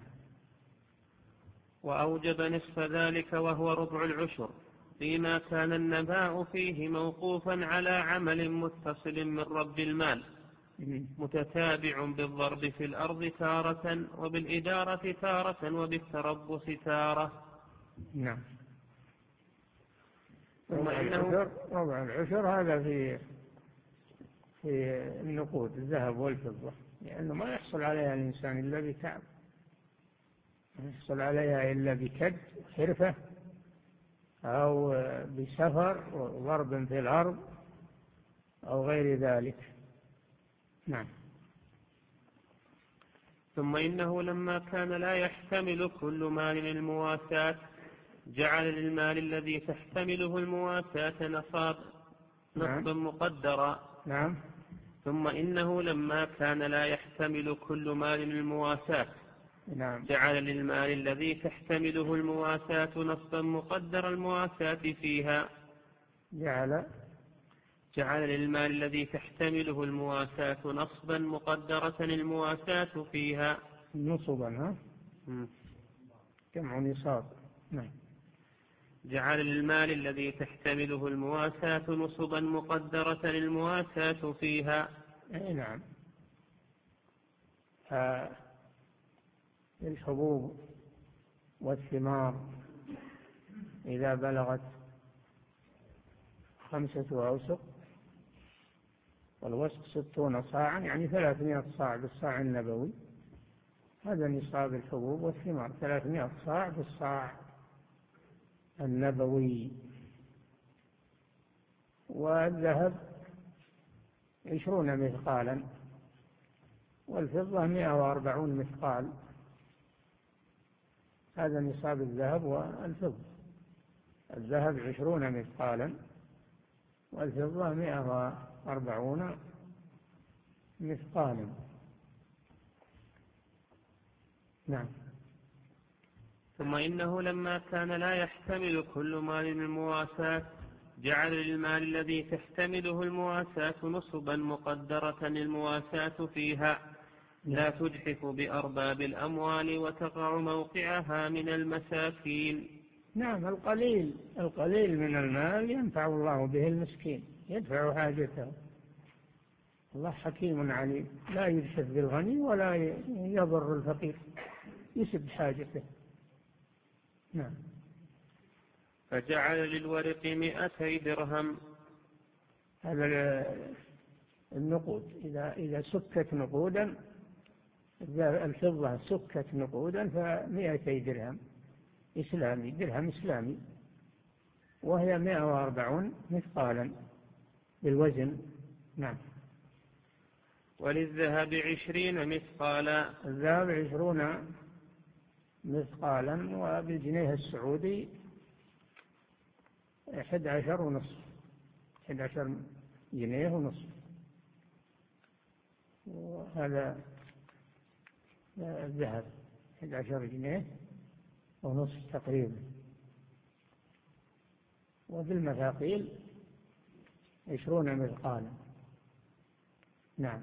وأوجب نصف ذلك وهو ربع العشر فيما كان النباء فيه موقوفا على عمل متصل من رب المال متتابع بالضرب في الأرض تارة وبالإدارة تارة وبالتربص تارة. نعم. ثم ربع إنه العشر, ربع العشر هذا في في النقود الذهب والفضة، لأنه ما يحصل عليها الإنسان إلا بتعب، ما يحصل عليها إلا بكد حرفة أو بسفر وضرب في الأرض أو غير ذلك. نعم. ثم إنه لما كان لا يحتمل كل مال المواساة جعل للمال الذي تحتمله المواساة نصاب نصبا مقدرا. نعم. ثم إنه لما كان لا يحتمل كل مال المواساة نعم. جعل للمال الذي تحتمله المواساة نصبا مقدر المواساة فيها. جعل جعل للمال الذي تحتمله المواساة نصبا مقدرة المواساة فيها. نصبا ها جمع نصاب. نعم. جعل للمال الذي تحتمله المواساة نصبا مقدرة المواساة فيها. أي نعم. الحبوب والثمار إذا بلغت خمسة أوسق والوسق ستون صاعا يعني ثلاثمائة صاع بالصاع النبوي، هذا نصاب الحبوب والثمار، ثلاثمائة صاع بالصاع النبوي. والذهب عشرون مثقالا والفضة مئة وأربعون مثقال، هذا نصاب الذهب والفضة. الذهب عشرون مثقالا والفضة مئة وأربعون مثقالا. نعم. ثم إنه لما كان لا يحتمل كل مال المواساة جعل للمال الذي تحتمله المواساة نصبا مقدرة المواساة فيها لا تجحف بأرباب الأموال وتقع موقعها من المساكين. نعم. القليل القليل من المال ينفع الله به المسكين، يدفع حاجته. الله حكيم عليم، لا يجحف بالغني ولا يضر الفقير، يسد حاجته. نعم. فجعل للورق مئتي درهم. هذا النقود إذا إذا سكت نقودا، الفضة سكت نقودا فمئتي درهم إسلامي، درهم إسلامي، وهي مئة وأربعون مثقالا بالوزن. نعم. وللذهب عشرين مثقالا. الذهب عشرون مثقالا، وبالجنيه السعودي أحد عشر ونصف، أحد عشر جنيه ونصف، وهذا الذهب أحد عشر جنيه ونصف تقريبا. وبالمثاقيل عشرون مثقالا. نعم.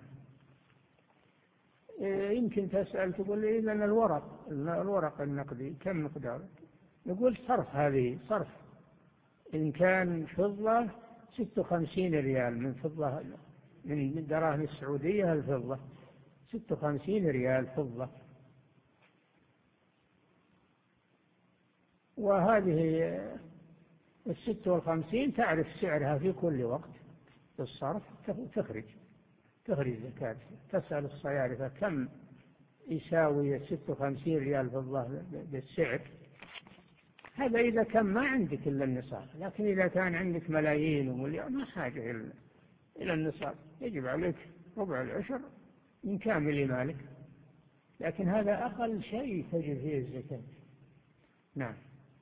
يمكن تسأل تقول لي إذن الورق الورق النقدي كم مقداره؟ نقول صرف، هذه صرف. إن كان فضة ستة وخمسين ريال من فضة، من الدراهم السعودية الفضة ستة وخمسين ريال فضة، وهذه الستة والخمسين تعرف سعرها في كل وقت بالصرف، تخرج تخرج زكاة. تسأل الصيارفة كم يساوي ستة وخمسين ريال فضة بالسعر، هذا إذا كان ما عندك إلا النصاب. لكن إذا كان عندك ملايين ومليون ما حاجة إلى النصاب، يجب عليك ربع العشر من كامل مالك، لكن هذا أقل شيء تجب فيه الزكاة. نعم.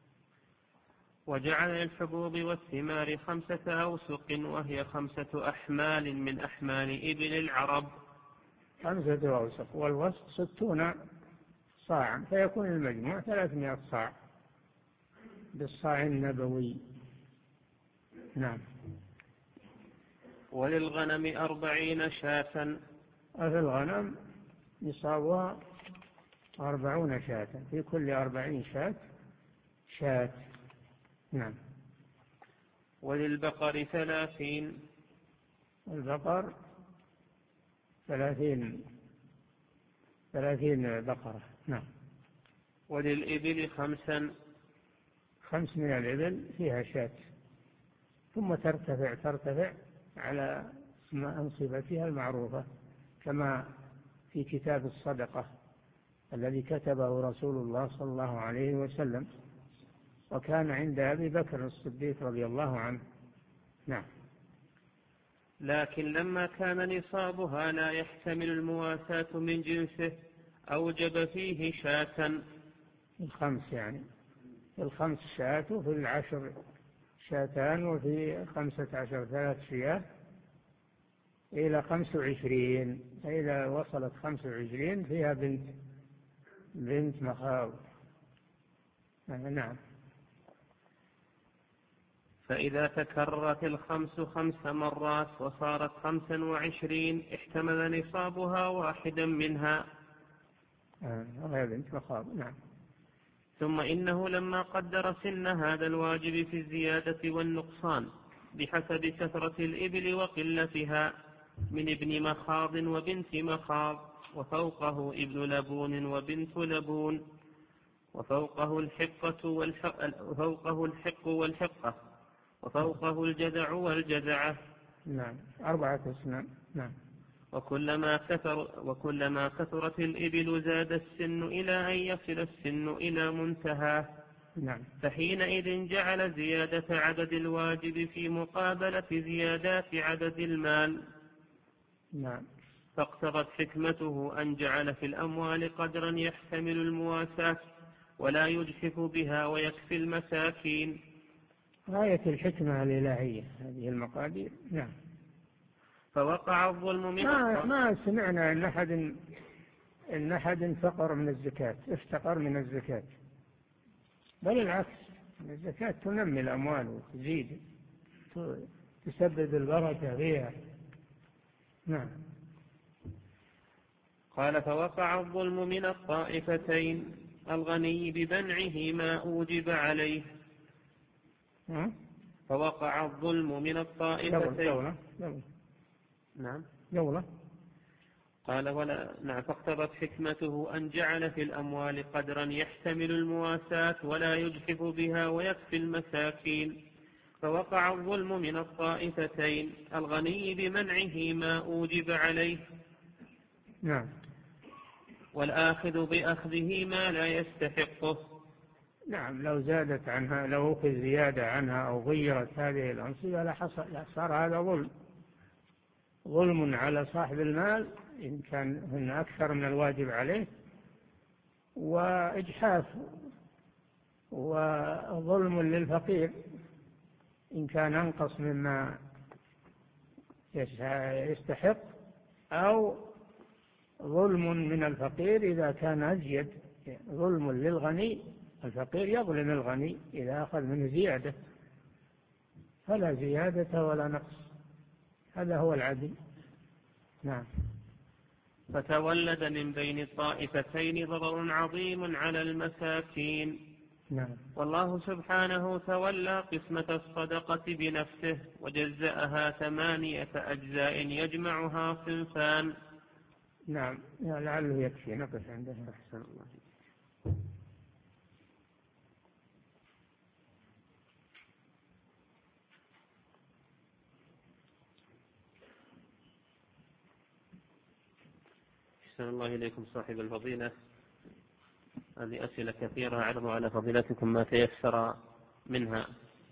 وجعل الحبوب والثمار خمسة أوسق وهي خمسة أحمال من أحمال إبل العرب. خمسة أوسق والوسق ستون صاعا، فيكون المجموع ثلاثمائة صاع بالصاع النبوي. نعم. وللغنم أربعين شاة. وفي الغنم نصابها أربعون شاة، في كل أربعين شاة شاة. نعم. وللبقر ثلاثين. البقر ثلاثين ثلاثين بقرة. نعم. وللإبل خمسا. خمس من الإبل فيها شاة، ثم ترتفع ترتفع على أنصبتها المعروفة، كما في كتاب الصدقة الذي كتبه رسول الله صلى الله عليه وسلم، وكان عند أبي بكر الصديق رضي الله عنه. نعم. لكن لما كان نصابها لا يحتمل المواساة من جنسه أوجب فيه شاة. الخمس يعني الخمس شاة، وفي العشر شاتان، وفي خمسة عشر ثلاث شياه إلى خمس وعشرين. إذا وصلت خمس وعشرين فيها بنت بنت مخاض. نعم. فإذا تكررت الخمس خمس مرات وصارت خمسا وعشرين احتمل نصابها واحدا منها. هذا بنت مخاض. نعم. ثم إنه لما قدر سن هذا الواجب في الزيادة والنقصان بحسب كثرة الإبل وقلتها من ابن مخاض وبنت مخاض، وفوقه ابن لبون وبنت لبون، وفوقه الحقة والحق وفوقه الحق والحقة، وفوقه الجذع والجذعة. نعم، أربعة أسنان. نعم. وكلما كثر وكلما كثرت الإبل زاد السن إلى أن يصل السن إلى منتهاه. نعم. فحينئذ جعل زيادة عدد الواجب في مقابلة زيادات عدد المال. نعم. فاقتضت حكمته أن جعل في الأموال قدرا يحتمل المواساة ولا يجحف بها ويكفي المساكين. غاية الحكمة الإلهية هذه المقادير. نعم. فوقع الظلم من ما, ما سمعنا أن أحد إن أحد فقر من الزكاة، افتقر من الزكاة، بل العكس، الزكاة تنمي الأموال وتزيد، تسبب البركة فيها. نعم. قال فوقع الظلم من الطائفتين، الغني بمنعه ما أوجب عليه. نعم. فوقع الظلم من الطائفتين. دولة. دولة. نعم. دولة. قال ولا نعم. فاقتضت حكمته أن جعل في الأموال قدرا يحتمل المواساة ولا يجحف بها ويكفي المساكين. فوقع الظلم من الطائفتين، الغني بمنعه ما أوجب عليه. نعم. والآخذ بأخذه ما لا يستحقه. نعم، لو زادت عنها، لو أخذ زيادة عنها أو غيرت هذه الأنصبة لحصل صار هذا ظلم، ظلم على صاحب المال إن كان هن أكثر من الواجب عليه، وإجحاف وظلم للفقير إن كان أنقص مما يستحق، أو ظلم من الفقير إذا كان أزيد. ظلم للغني، الفقير يظلم الغني إذا أخذ منه زيادة، فلا زيادة ولا نقص، هذا هو العدل. نعم. فتولد من بين الطائفتين ضرر عظيم على المساكين. نعم. والله سبحانه تولى قسمة الصدقة بنفسه وجزأها ثمانية أجزاء يجمعها صنفان. نعم، لعله يكفي نقف عنده. أحسن الله. أحسن الله إليكم صاحب الفضيلة. هذه أسئلة كثيرة أعرض على فضيلتكم ما تيسر منها.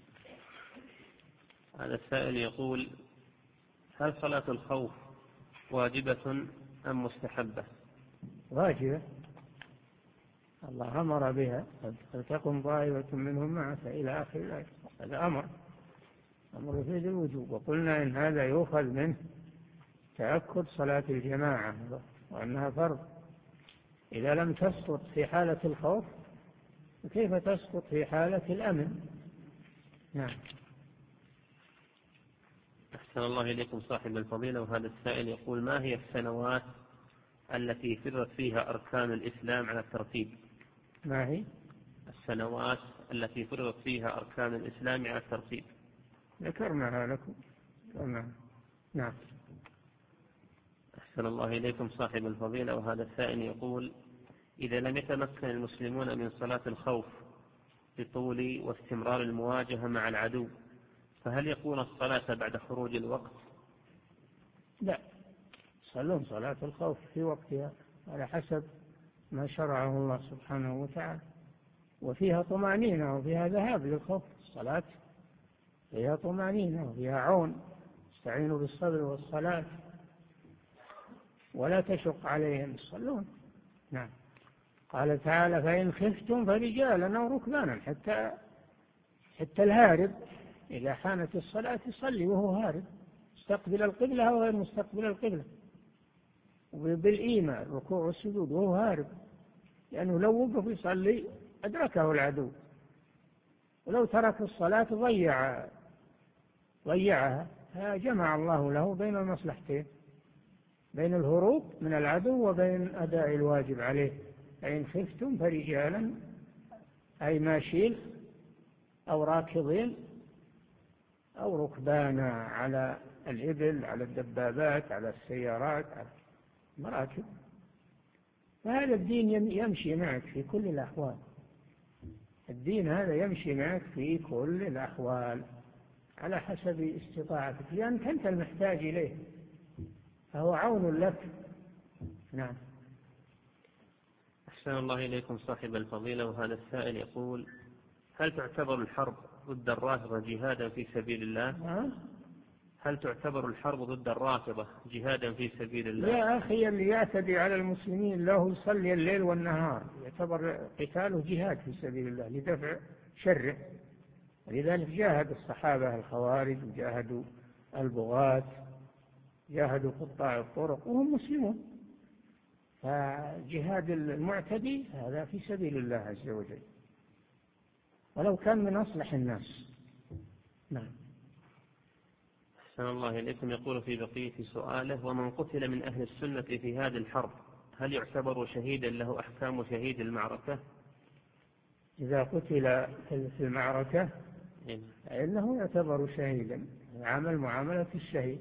هذا السائل يقول: هل صلاة الخوف واجبة أم مستحبة؟ واجبة، الله أمر بها، فلتكن طائفة منهم معك إلى آخر الآية. هذا أمر أمر يفيد الوجوب، وقلنا إن هذا يؤخذ منه تأكد صلاة الجماعة وأنها فرض. إذا لم تسقط في حالة الخوف فكيف تسقط في حالة الأمن؟ نعم. أحسن الله إليكم صاحب الفضيلة. وهذا السائل يقول: ما هي السنوات التي فرت فيها أركان الإسلام على الترتيب؟ ما هي السنوات التي فرت فيها أركان الإسلام على الترتيب؟ ذكرناها لكم. ذكرناها. نعم. أحسن الله إليكم صاحب الفضيلة. وهذا السائل يقول: إذا لم يتمكن المسلمون من صلاة الخوف بطول واستمرار المواجهة مع العدو، فهل يكون الصلاة بعد خروج الوقت؟ لا، صلون صلاة الخوف في وقتها على حسب ما شرعه الله سبحانه وتعالى، وفيها طمأنينة وفيها ذهاب للخوف. الصلاة فيها طمأنينة وفيها عون، استعينوا بالصبر والصلاة ولا تشق عليهم الصلون. نعم. قال تعالى: فإن خفتم فرجالا أو ركبانا. حتى حتى الهارب إذا حانت الصلاة يصلي وهو هارب، مستقبل القبلة أو غير مستقبل القبلة، وبالإيمان الركوع والسجود وهو هارب، لأنه لو وقف يصلي أدركه العدو، ولو ترك الصلاة ضيع ضيعها. فجمع الله له بين المصلحتين، بين الهروب من العدو وبين أداء الواجب عليه. فإن خفتم فرجالا أي ماشين أو راكضين أو ركبانا على الإبل، على الدبابات، على السيارات، على المراكب. فهذا الدين يمشي معك في كل الأحوال. الدين هذا يمشي معك في كل الأحوال على حسب استطاعتك، لأنك أنت المحتاج إليه، فهو عون لك. نعم. أحسن الله إليكم صاحب الفضيلة. وهذا السائل يقول: هل تعتبر الحرب ضد الرافضة جهادا في سبيل الله؟ أه؟ هل تعتبر الحرب ضد الرافضة جهادا في سبيل الله؟ يا أخي، اللي يعتدي على المسلمين له يصلي الليل والنهار، يعتبر قتاله جهاد في سبيل الله لدفع شره. ولذلك جاهد الصحابة الخوارج، وجاهدوا البغاة، جاهدوا قطاع الطرق وهم مسلمون. فجهاد المعتدي هذا في سبيل الله عز وجل، ولو كان من أصلح الناس. نعم. أحسن الله إليكم. يقول في بقية سؤاله: ومن قتل من أهل السنة في هذه الحرب هل يعتبر شهيدا له أحكام شهيد المعركة؟ إذا قتل في المعركة فإنه يعتبر شهيدا، عمل معاملة الشهيد.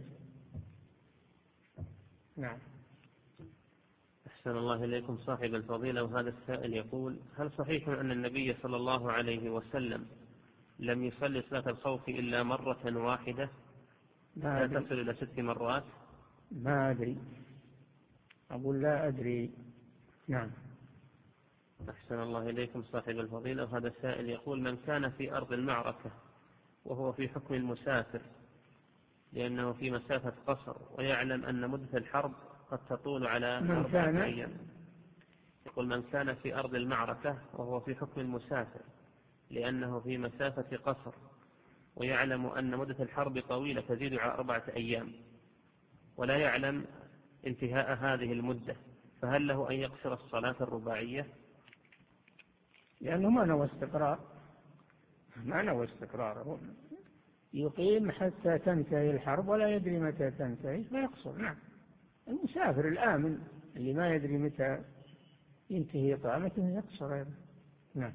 نعم. أحسن الله إليكم صاحب الفضيلة. وهذا السائل يقول: هل صحيح أن النبي صلى الله عليه وسلم لم يصلي صلاة الخوف إلا مرة واحدة لا تصل إلى ست مرات؟ ما أدري، أقول لا أدري. نعم. أحسن الله إليكم صاحب الفضيلة. وهذا السائل يقول: من كان في أرض المعركة وهو في حكم المسافر لأنه في مسافة قصر ويعلم أن مدة الحرب قد تطول على أربعة أيام. يقول: من كان في أرض المعركة وهو في حكم المسافر لأنه في مسافة قصر ويعلم أن مدة الحرب طويلة تزيد على أربعة أيام ولا يعلم انتهاء هذه المدة، فهل له أن يقصر الصلاة الرباعية؟ لأنه ما نوى استقرار، ما نوى استقرار، يقيم حتى تنتهي الحرب ولا يدري متى تنتهي فيقصر. نعم. المسافر الآمن اللي ما يدري متى ينتهي إقامته يقصر أيضا. نعم.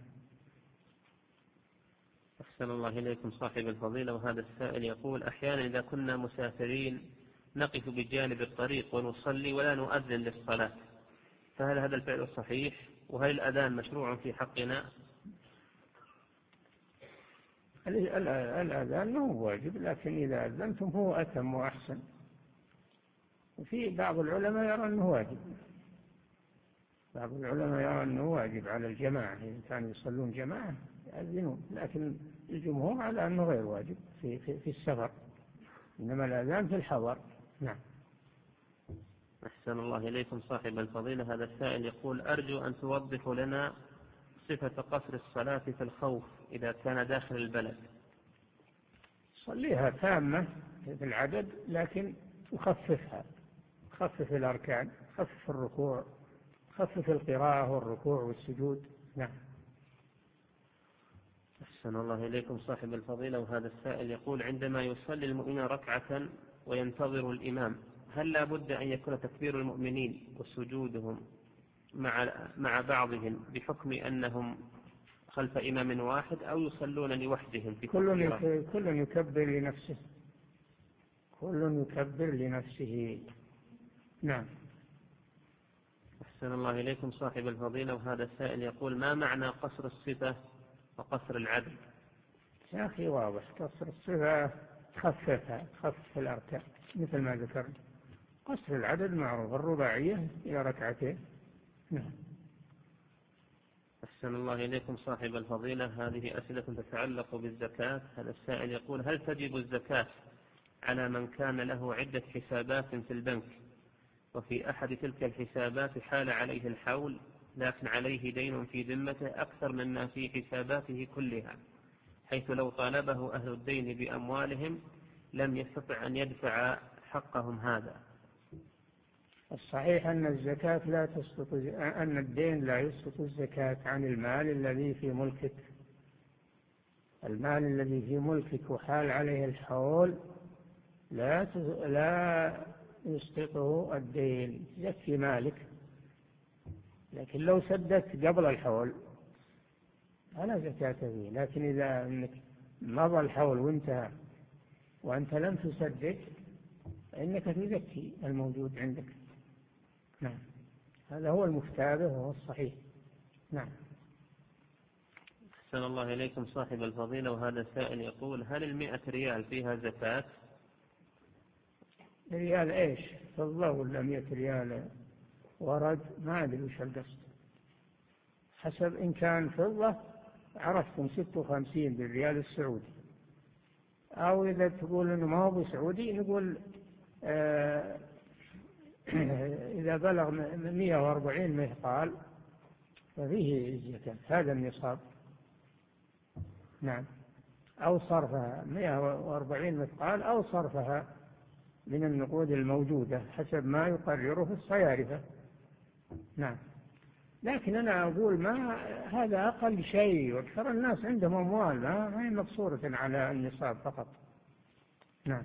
أحسن الله إليكم صاحب الفضيلة. وهذا السائل يقول: أحيانا إذا كنا مسافرين نقف بجانب الطريق ونصلي ولا نؤذن للصلاة، فهل هذا الفعل صحيح؟ وهل الأذان مشروع في حقنا؟ الأذان ما هو واجب، لكن إذا أذنتم هو أتم وأحسن. وفي بعض العلماء يرى أنه واجب، بعض العلماء يرى أنه واجب على الجماعة، إذا كانوا يصلون جماعة يأذنون، لكن الجمهور على أنه غير واجب في, في, في السفر، إنما الأذان في الحضر. نعم. أحسن الله إليكم صاحب الفضيلة. هذا السائل يقول: أرجو أن توضح لنا صفة قصر الصلاة في الخوف إذا كان داخل البلد. صليها تامة في العدد، لكن تخففها، تخفف الأركان، تخفف الركوع، تخفف القراءة والركوع والسجود. نعم. أحسن الله إليكم صاحب الفضيلة. وهذا السائل يقول: عندما يصلي المؤمن ركعة وينتظر الإمام هل لا بد أن يكون تكبير المؤمنين وسجودهم مع مع بعضهم بحكم أنهم خلف إمام واحد، أو يصلون لوحدهم في كل كل يكبر لنفسه، كل يكبر لنفسه. نعم. أحسن الله إليكم صاحب الفضيلة. وهذا السائل يقول: ما معنى قصر الصفة وقصر العدد؟ يا أخي واضح، قصر الصفة تخففها، تخفف الأركان مثل ما ذكرت. قصر العدد معروف، الرباعية إلى ركعتين. نعم. أحسن الله إليكم صاحب الفضيلة. هذه أسئلة تتعلق بالزكاة. هذا السائل يقول: هل تجب الزكاة على من كان له عدة حسابات في البنك وفي أحد تلك الحسابات حال عليه الحول لكن عليه دين في ذمته أكثر مما في حساباته كلها، حيث لو طالبه أهل الدين بأموالهم لم يستطع أن يدفع حقهم هذا؟ الصحيح أن الزكاة لا تسقط، أن الدين لا يسقط الزكاة عن المال الذي في ملكك. المال الذي في ملكك وحال عليه الحول لا لا يسقطه الدين، يكفي مالك. لكن لو سددت قبل الحول فلا زكاة فيه، لكن إذا أنك مضى الحول وانتهى وأنت لم تسدد فإنك تزكي الموجود عندك. نعم، هذا هو المفتابه وهو الصحيح. نعم. أحسن الله إليكم صاحب الفضيلة، وهذا سائل يقول: هل المئة ريال فيها زكاة؟ ريال إيش؟ فضة ولا مئة ريال ورد؟ ما أدري وش القصد. حسب، إن كان فضة عرفتم ستة وخمسين بالريال السعودي، أو إذا تقول إنه ما هو بسعودي نقول آه إذا بلغ مئة وأربعين مثقال ففيه الزكاة، هذا النصاب. نعم، أو صرفها مئة وأربعين مثقال أو صرفها من النقود الموجودة حسب ما يقرره في الصيارفة. نعم، لكن أنا أقول ما هذا أقل شيء، وأكثر الناس عندهم أموال ما هي مقصورة على النصاب فقط. نعم.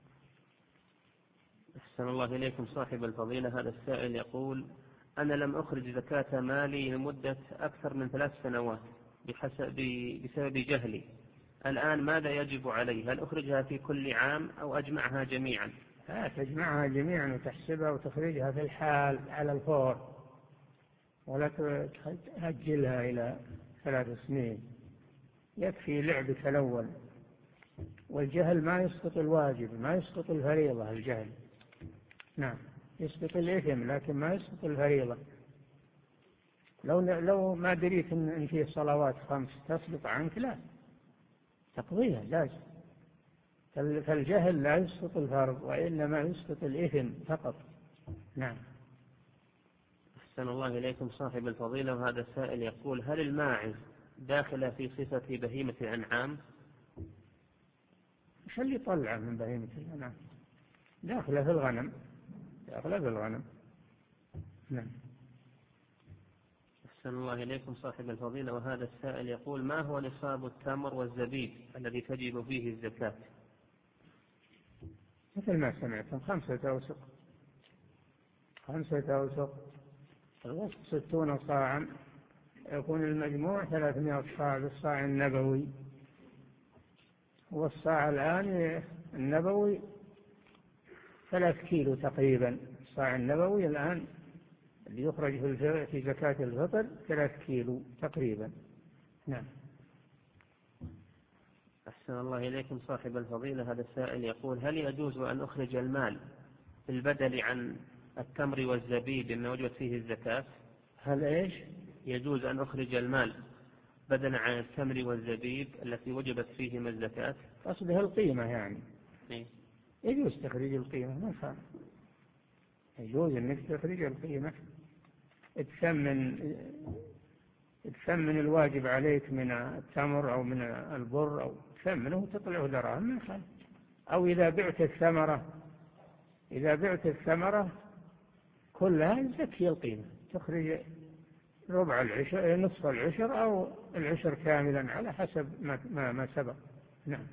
أحسن الله إليكم صاحب الفضيلة، هذا السائل يقول: أنا لم أخرج زكاة مالي لمدة أكثر من ثلاث سنوات بحسب بسبب جهلي، الآن ماذا يجب علي؟ هل أخرجها في كل عام أو أجمعها جميعا؟ لا، تجمعها جميعا وتحسبها وتخرجها في الحال على الفور، ولا تأجلها إلى ثلاث سنين. يكفي لعبك الأول، والجهل ما يسقط الواجب، ما يسقط الفريضة الجهل. نعم، يسقط الإثم لكن ما يسقط الفريضة. لو لو ما دريت إن في صلوات خمس تسقط عنك، لا تقضيها لازم. فالجهل لا يسقط الفرض، وإنما يسقط الإثم فقط. نعم. أحسن الله إليكم صاحب الفضيلة، وهذا السائل يقول: هل الماعز داخلة في صفة بهيمة الأنعام؟ وش اللي طلع من بهيمة الأنعام؟ داخلة في الغنم، داخلة في الغنم. نعم. أحسن الله إليكم صاحب الفضيلة، وهذا السائل يقول: ما هو نصاب التمر والزبيب الذي تجب فيه الزكاة؟ مثل ما سمعتم، خمسة أوسق. خمسة أوسق، الوسط ستون صاعا، يكون المجموع ثلاثمائة صاع بالصاع النبوي. والصاع الآن النبوي ثلاث كيلو تقريبا. الصاع النبوي الآن اللي يخرج في زكاة الفطر ثلاث كيلو تقريبا. نعم. أحسن الله إليكم صاحب الفضيلة، هذا السائل يقول: هل يجوز أن أخرج المال بالبدل عن التمر والزبيب مما وجبت فيه الزكاة؟ هل إيش؟ يجوز أن أخرج المال بدلا عن التمر والزبيب التي وجبت فيهما الزكاة؟ قصده القيمة يعني. إيه؟ يجوز تخريج القيمة، ما فعل. يجوز أنك تخرج القيمة، تثمن تثمن الواجب عليك من التمر أو من البر، أو تثمنه وتطلعه دراهم، ما فعل. أو إذا بعت الثمرة إذا بعت الثمرة كلها زكي القيمة، تخرج ربع العشر، نصف العشر، أو العشر كاملا على حسب ما ما, ما سبق. نعم.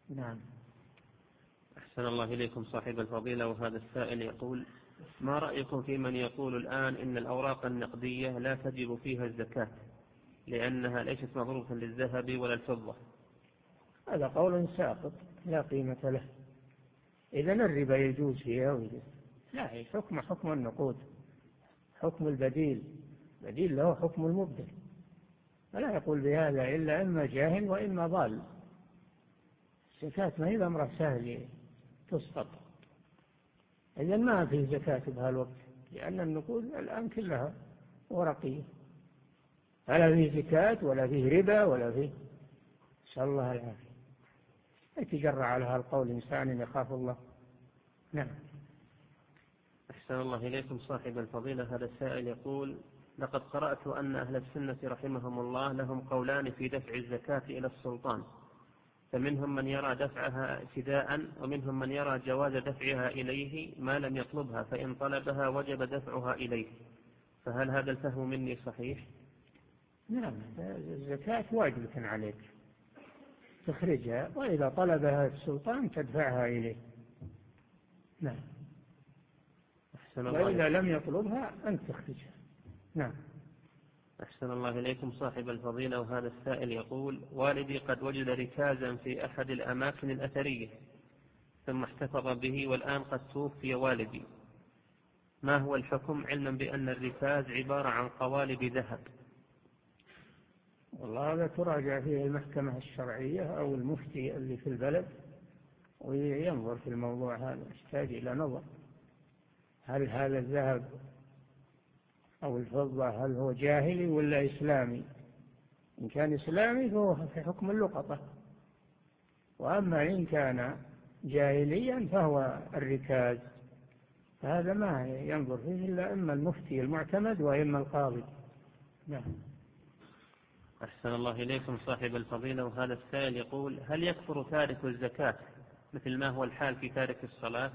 نعم. أحسن الله إليكم صاحب الفضيلة، وهذا السائل يقول: ما رأيكم في من يقول الآن إن الأوراق النقدية لا تجب فيها الزكاة لأنها ليست مضروبة للذهب ولا الفضة؟ هذا قول ساقط لا قيمة له. إذن الربا يجوز فيها ويجوز. لا، هي حكم حكم النقود، حكم البديل، بديل له حكم المبدل. فلا يقول بهذا إلا إما جاهل وإما ضال. الزكاة ما هي أمر سهل تسقط. إذن ما في زكاة بهالوقت، لأن النقود الآن كلها ورقية، فلا فيه زكاة ولا فيه ربا ولا فيه. نسأل الله العافية. يتجرع على هالقول إنسان يخاف الله. نعم. أحسن الله إليكم صاحب الفضيلة، هذا السائل يقول: لقد قرأت أن أهل السنة رحمهم الله لهم قولان في دفع الزكاة إلى السلطان، فمنهم من يرى دفعها ابتداء، ومنهم من يرى جواز دفعها إليه ما لم يطلبها، فإن طلبها وجب دفعها إليه، فهل هذا الفهم مني صحيح؟ نعم، الزكاة واجبة عليك تخرجها، وإذا طلبها السلطان تدفعها إليه. نعم. وإذا لم يطلبها أنت تخرجها. نعم. أحسن الله إليكم صاحب الفضيلة، وهذا السائل يقول: والدي قد وجد ركازا في أحد الأماكن الأثرية ثم احتفظ به، والآن قد توفي والدي، ما هو الحكم علما بأن الركاز عبارة عن قوالب ذهب؟ والله هذا تراجع فيه المحكمة الشرعية أو المفتي اللي في البلد وينظر في الموضوع هذا، يحتاج إلى نظر. هل هذا الذهب أو الفضة هل هو جاهلي ولا إسلامي؟ إن كان إسلامي فهو في حكم اللقطة، وأما إن كان جاهليا فهو الركاز، فهذا ما ينظر فيه إلا إما المفتي المعتمد وإما القاضي. نعم. أحسن الله إليكم صاحب الفضيلة، وهذا السائل يقول: هل يكفر تارك الزكاة مثل ما هو الحال في تارك الصلاة؟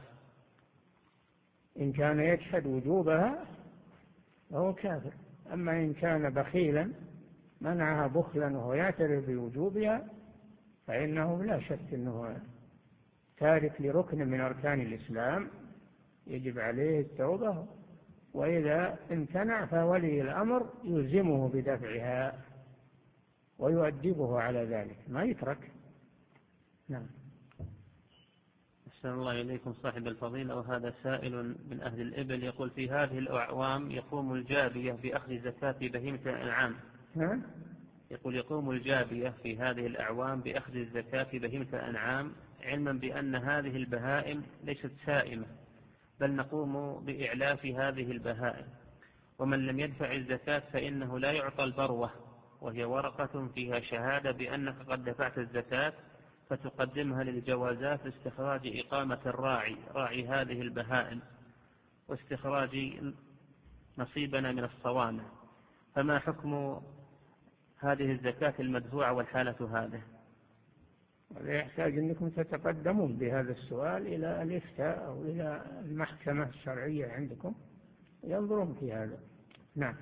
إن كان يجحد وجوبها فهو كافر، أما إن كان بخيلا منعها بخلا وهو يعترف بوجوبها فإنه لا شك أنه تارك لركن من أركان الإسلام يجب عليه التوبة، وإذا امتنع فولي الأمر يلزمه بدفعها ويؤدبه على ذلك، ما يترك. نعم. أحسن الله إليكم صاحب الفضيلة، وهذا سائل من أهل الإبل يقول: في هذه الأعوام يقوم الجابية بأخذ زكاة بهيمة الأنعام. ها؟ يقول: يقوم الجابية في هذه الأعوام بأخذ الزكاة بهيمة الأنعام، علما بأن هذه البهائم ليست سائمة، بل نقوم بإعلاف هذه البهائم، ومن لم يدفع الزكاة فإنه لا يعطى البروة، وهي ورقة فيها شهادة بأنك قد دفعت الزكاة، فتقدمها للجوازات لاستخراج إقامة الراعي راعي هذه البهائم واستخراج نصيبنا من الصوامع، فما حكم هذه الزكاة المدفوعة والحالة هذه؟ يحتاج أنكم تتقدمون بهذا السؤال إلى الإفتاء أو إلى المحكمة الشرعية عندكم ينظرون في هذا. نعم.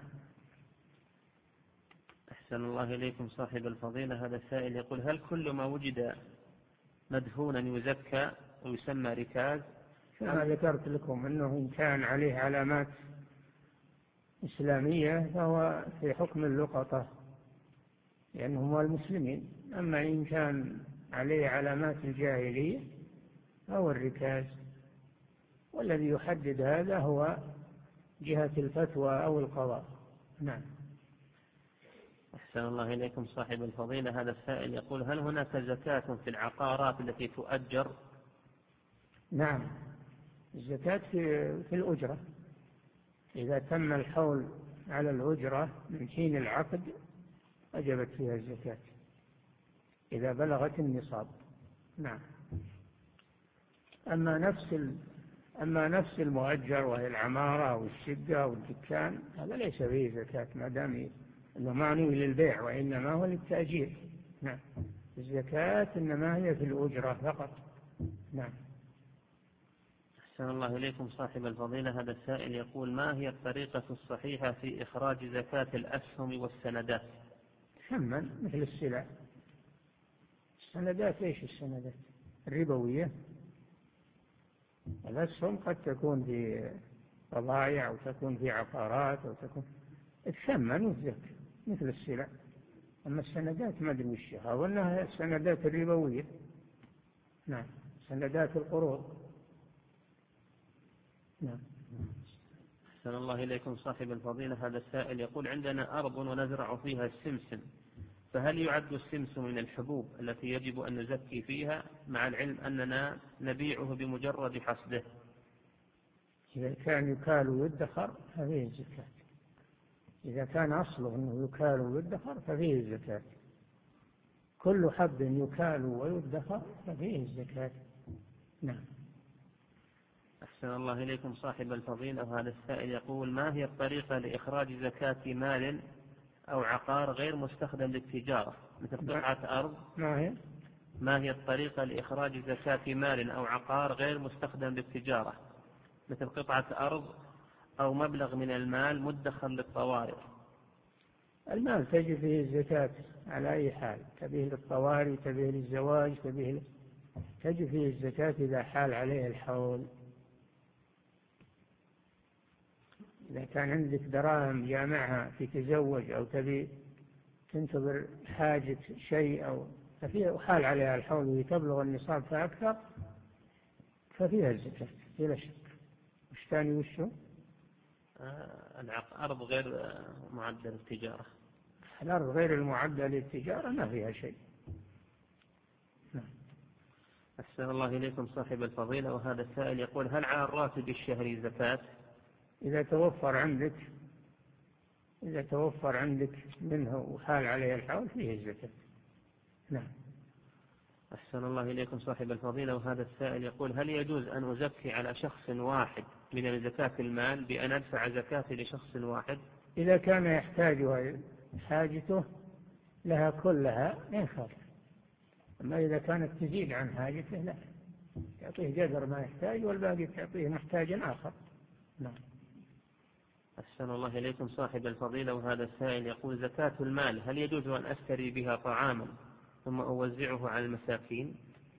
أحسن الله إليكم صاحب الفضيلة، هذا السائل يقول: هل كل ما وجد مدفونا يزكى ويسمى ركاز؟ كما ذكرت لكم أنه إن كان عليه علامات إسلامية فهو في حكم اللقطة لأنهم هو المسلمين، أما إن كان عليه علامات الجاهلية فهو الركاز، والذي يحدد هذا هو جهة الفتوى أو القضاء. نعم. أحسن الله إليكم صاحب الفضيلة، هذا السائل يقول: هل هناك زكاة في العقارات التي تؤجر؟ نعم، الزكاة في, في الأجرة، إذا تم الحول على الأجرة من حين العقد وجبت فيها الزكاة إذا بلغت النصاب. نعم. أما نفس ال... أما نفس المؤجر وهي العمارة والشقة والدكان هذا ليس فيه زكاة ما دام أنه معنوي للبيع وإنما هو للتأجير. نعم. الزكاة إنما هي في الأجرة فقط. نعم. أحسن الله إليكم صاحب الفضيلة، هذا السائل يقول: ما هي الطريقة الصحيحة في إخراج زكاة الأسهم والسندات؟ ثمن مثل السلع. السندات إيش السندات؟ الربوية. الأسهم قد تكون في بضائع أو تكون في عقارات أو تكون تثمن وتزكى مثل السلع. أما السندات ما أدري وش هي، أظنها السندات الربوية. نعم، سندات القروض. نعم. أحسن الله إليكم صاحب الفضيلة. هذا السائل يقول: عندنا أرض ونزرع فيها السمسم، فهل يعد السمسم من الحبوب التي يجب أن نزكي فيها، مع العلم أننا نبيعه بمجرد حصده؟ إذا كان يكال ويدخر ففيه الزكاة. إذا كان أصله أنه يكال ويدخر ففيه الزكاة. كل حب يكال ويدخر ففيه الزكاة. نعم. أحسن الله إليكم صاحب الفضيلة. وهذا السائل يقول: ما هي الطريقة لإخراج زكاة مال أو عقار غير مستخدم للتجارة مثل قطعة أرض؟ ما هي ما هي الطريقة لإخراج زكاة مال أو عقار غير مستخدم للتجارة مثل قطعة أرض أو مبلغ من المال مدخر للطوارئ؟ المال تجي فيه الزكاة على أي حال، تبيه للطوارئ، تبيه للزواج، تبيه تجي فيه الزكاة إذا حال عليه الحول. إذا كان عندك دراهم جامعها في تزوج أو تبي تنتظر حاجة شيء أو ففيها حال عليها الحول وتبلغ النصاب فأكثر ففيها الزكاة بلا شك. وش ثاني وشه؟ آه الأرض غير معدل للتجارة. الأرض غير المعدل للتجارة ما فيها شيء. أحسن الله إليكم صاحب الفضيلة. وهذا السائل يقول: هل على الراتب الشهري زكاة؟ إذا توفر عندك إذا توفر عندك منه وحال عليه الحول فيه الزكاة. نعم. أحسن الله إليكم صاحب الفضيلة. وهذا السائل يقول: هل يجوز أن أزكي على شخص واحد من زكاة المال بأن أدفع زكاة لشخص واحد؟ إذا كان يحتاجها حاجته لها كلها لا يخالف. أما إذا كانت تزيد عن حاجته لا، تعطيه قدر ما يحتاج والباقي تعطيه محتاجا آخر. نعم. أحسن الله إليكم صاحب الفضيلة. وهذا السائل يقول: زكاة المال هل يجوز أن أشتري بها طعاما ثم أوزعه على المساكين؟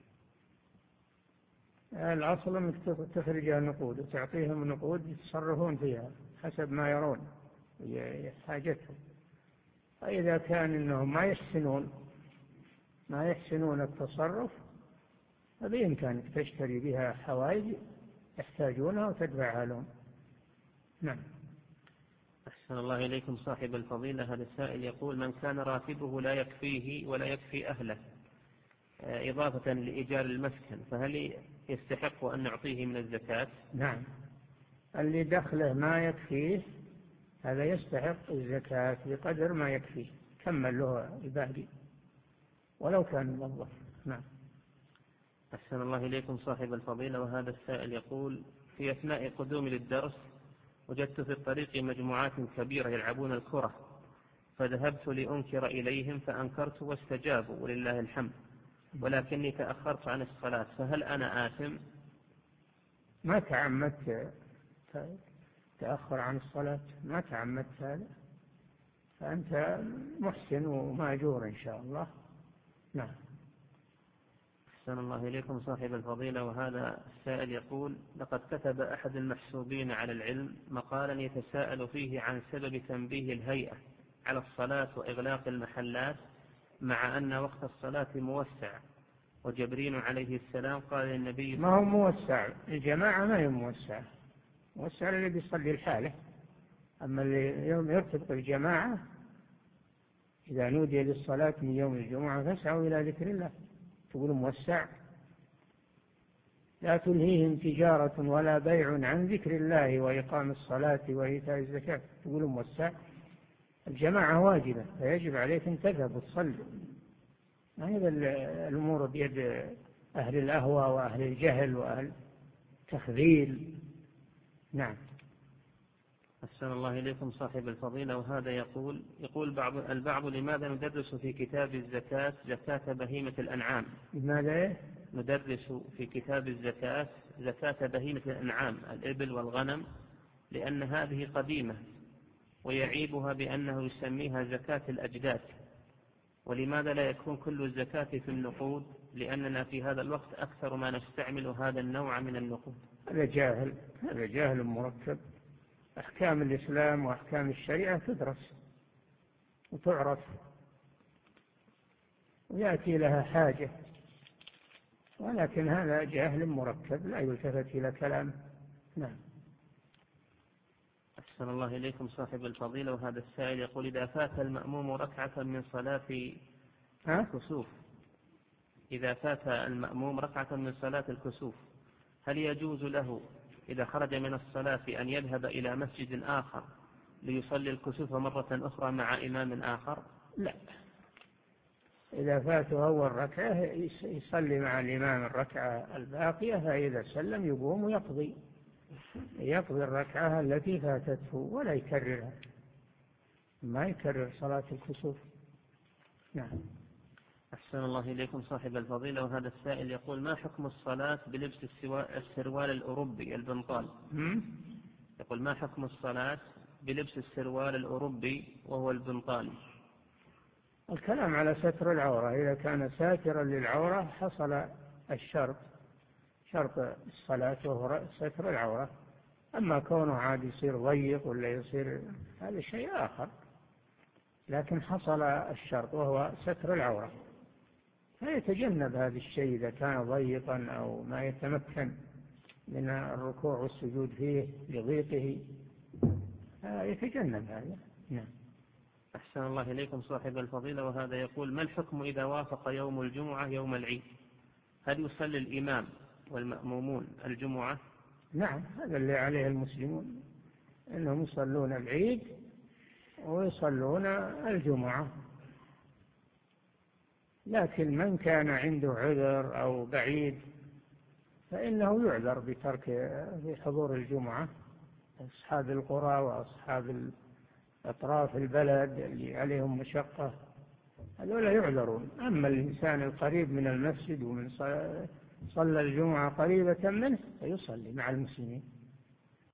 الأصل أنك تخرجها نقود وتعطيهم نقود يتصرفون فيها حسب ما يرون حاجتهم. فإذا كان إنهم ما يحسنون ما يحسنون التصرف فبإمكانك تشتري بها حوائج يحتاجونها وتدفعها لهم. نعم. أحسن الله إليكم صاحب الفضيلة. هذا السائل يقول: من كان راتبه لا يكفيه ولا يكفي أهله إضافة لإيجار المسكن، فهل يستحق أن نعطيه من الزكاة؟ نعم. اللي دخله ما يكفيه هذا يستحق الزكاة بقدر ما يكفيه، كمل له الباقي ولو كان موظف. نعم. أحسن الله إليكم صاحب الفضيلة. وهذا السائل يقول: في أثناء قدومي للدرس وجدت في الطريق مجموعات كبيرة يلعبون الكرة، فذهبت لأنكر إليهم فأنكرت واستجابوا ولله الحمد، ولكني تأخرت عن الصلاة، فهل أنا آثم؟ ما تعمدت تأخر عن الصلاة، ما تعمدت هذا، فأنت محسن ومأجور إن شاء الله. نعم. أحسن الله إليكم صاحب الفضيلة. وهذا السائل يقول: لقد كتب أحد المحسوبين على العلم مقالا يتساءل فيه عن سبب تنبيه الهيئة على الصلاة وإغلاق المحلات مع أن وقت الصلاة موسع، وجبريل عليه السلام قال للنبي: ما هو موسع، الجماعة ما هي موسع، موسع اللي بيصلي الحالة، أما اللي يوم يرتبط الجماعة إذا نودي للصلاة من يوم الجمعة فاسعوا إلى ذكر الله، تقول موسع. لا تلهيهم تجارة ولا بيع عن ذكر الله وإقام الصلاة وإيتاء الزكاة، تقول موسع. الجماعة واجبة فيجب عليك أن تذهب وتصلي. ما هي الأمور بيد أهل الأهوى وأهل الجهل وأهل التخذيل. نعم. أحسن الله إليكم صاحب الفضيلة. وهذا يقول يقول بعض البعض: لماذا ندرس في كتاب الزكاة زكاة بهيمة الأنعام؟ لماذا ندرس في كتاب الزكاة زكاة بهيمة الأنعام الإبل والغنم، لأن هذه قديمة، ويعيبها بأنه يسميها زكاة الأجداد، ولماذا لا يكون كل الزكاة في النقود؟ لأننا في هذا الوقت أكثر ما نستعمل هذا النوع من النقود. هذا جاهل، هذا جاهل مركب. أحكام الإسلام وأحكام الشريعة تدرس وتعرف ويأتي لها حاجة، ولكن هذا جاهل مركب لا يلتفت إلى كلامه. نعم. أحسن الله إليكم صاحب الفضيلة. وهذا السائل يقول: إذا فات المأموم ركعة من صلاة الكسوف إذا فات المأموم ركعة من صلاة الكسوف هل يجوز له إذا خرج من الصلاة أن يذهب إلى مسجد آخر ليصلي الكسوف مرة أخرى مع إمام آخر؟ لا، إذا فاته أول ركعة يصلي مع الإمام الركعة الباقية، فإذا سلم يقوم ويقضي يقضي الركعة التي فاتته ولا يكررها، ما يكرر صلاة الكسوف. نعم. أحسن الله إليكم صاحب الفضيلة. وهذا السائل يقول: ما حكم الصلاة بلبس السروال الأوروبي البنطال؟ يقول: ما حكم الصلاة بلبس السروال الأوروبي وهو البنطال؟ الكلام على ستر العورة، إذا كان ساترا للعورة حصل الشرط، شرط الصلاة وهو ستر العورة. أما كونه عاد يصير ضيق ولا يصير هذا شيء آخر، لكن حصل الشرط وهو ستر العورة، فيتجنب هذا الشيء إذا كان ضيقا أو ما يتمكن من الركوع والسجود فيه لضيقه، يتجنب هذا. نعم. أحسن الله إليكم صاحب الفضيلة. وهذا يقول: ما الحكم إذا وافق يوم الجمعة يوم العيد؟ هل يصلي الإمام والمأمومون الجمعة؟ نعم، هذا اللي عليه المسلمون، أنهم يصلون العيد ويصلون الجمعة. لكن من كان عنده عذر أو بعيد فإنه يعذر بترك بحضور الجمعة. أصحاب القرى وأصحاب أطراف البلد اللي عليهم مشقة هذولا يعذرون. أما الإنسان القريب من المسجد ومن صلى الجمعة قريبة منه فيصلي مع المسلمين.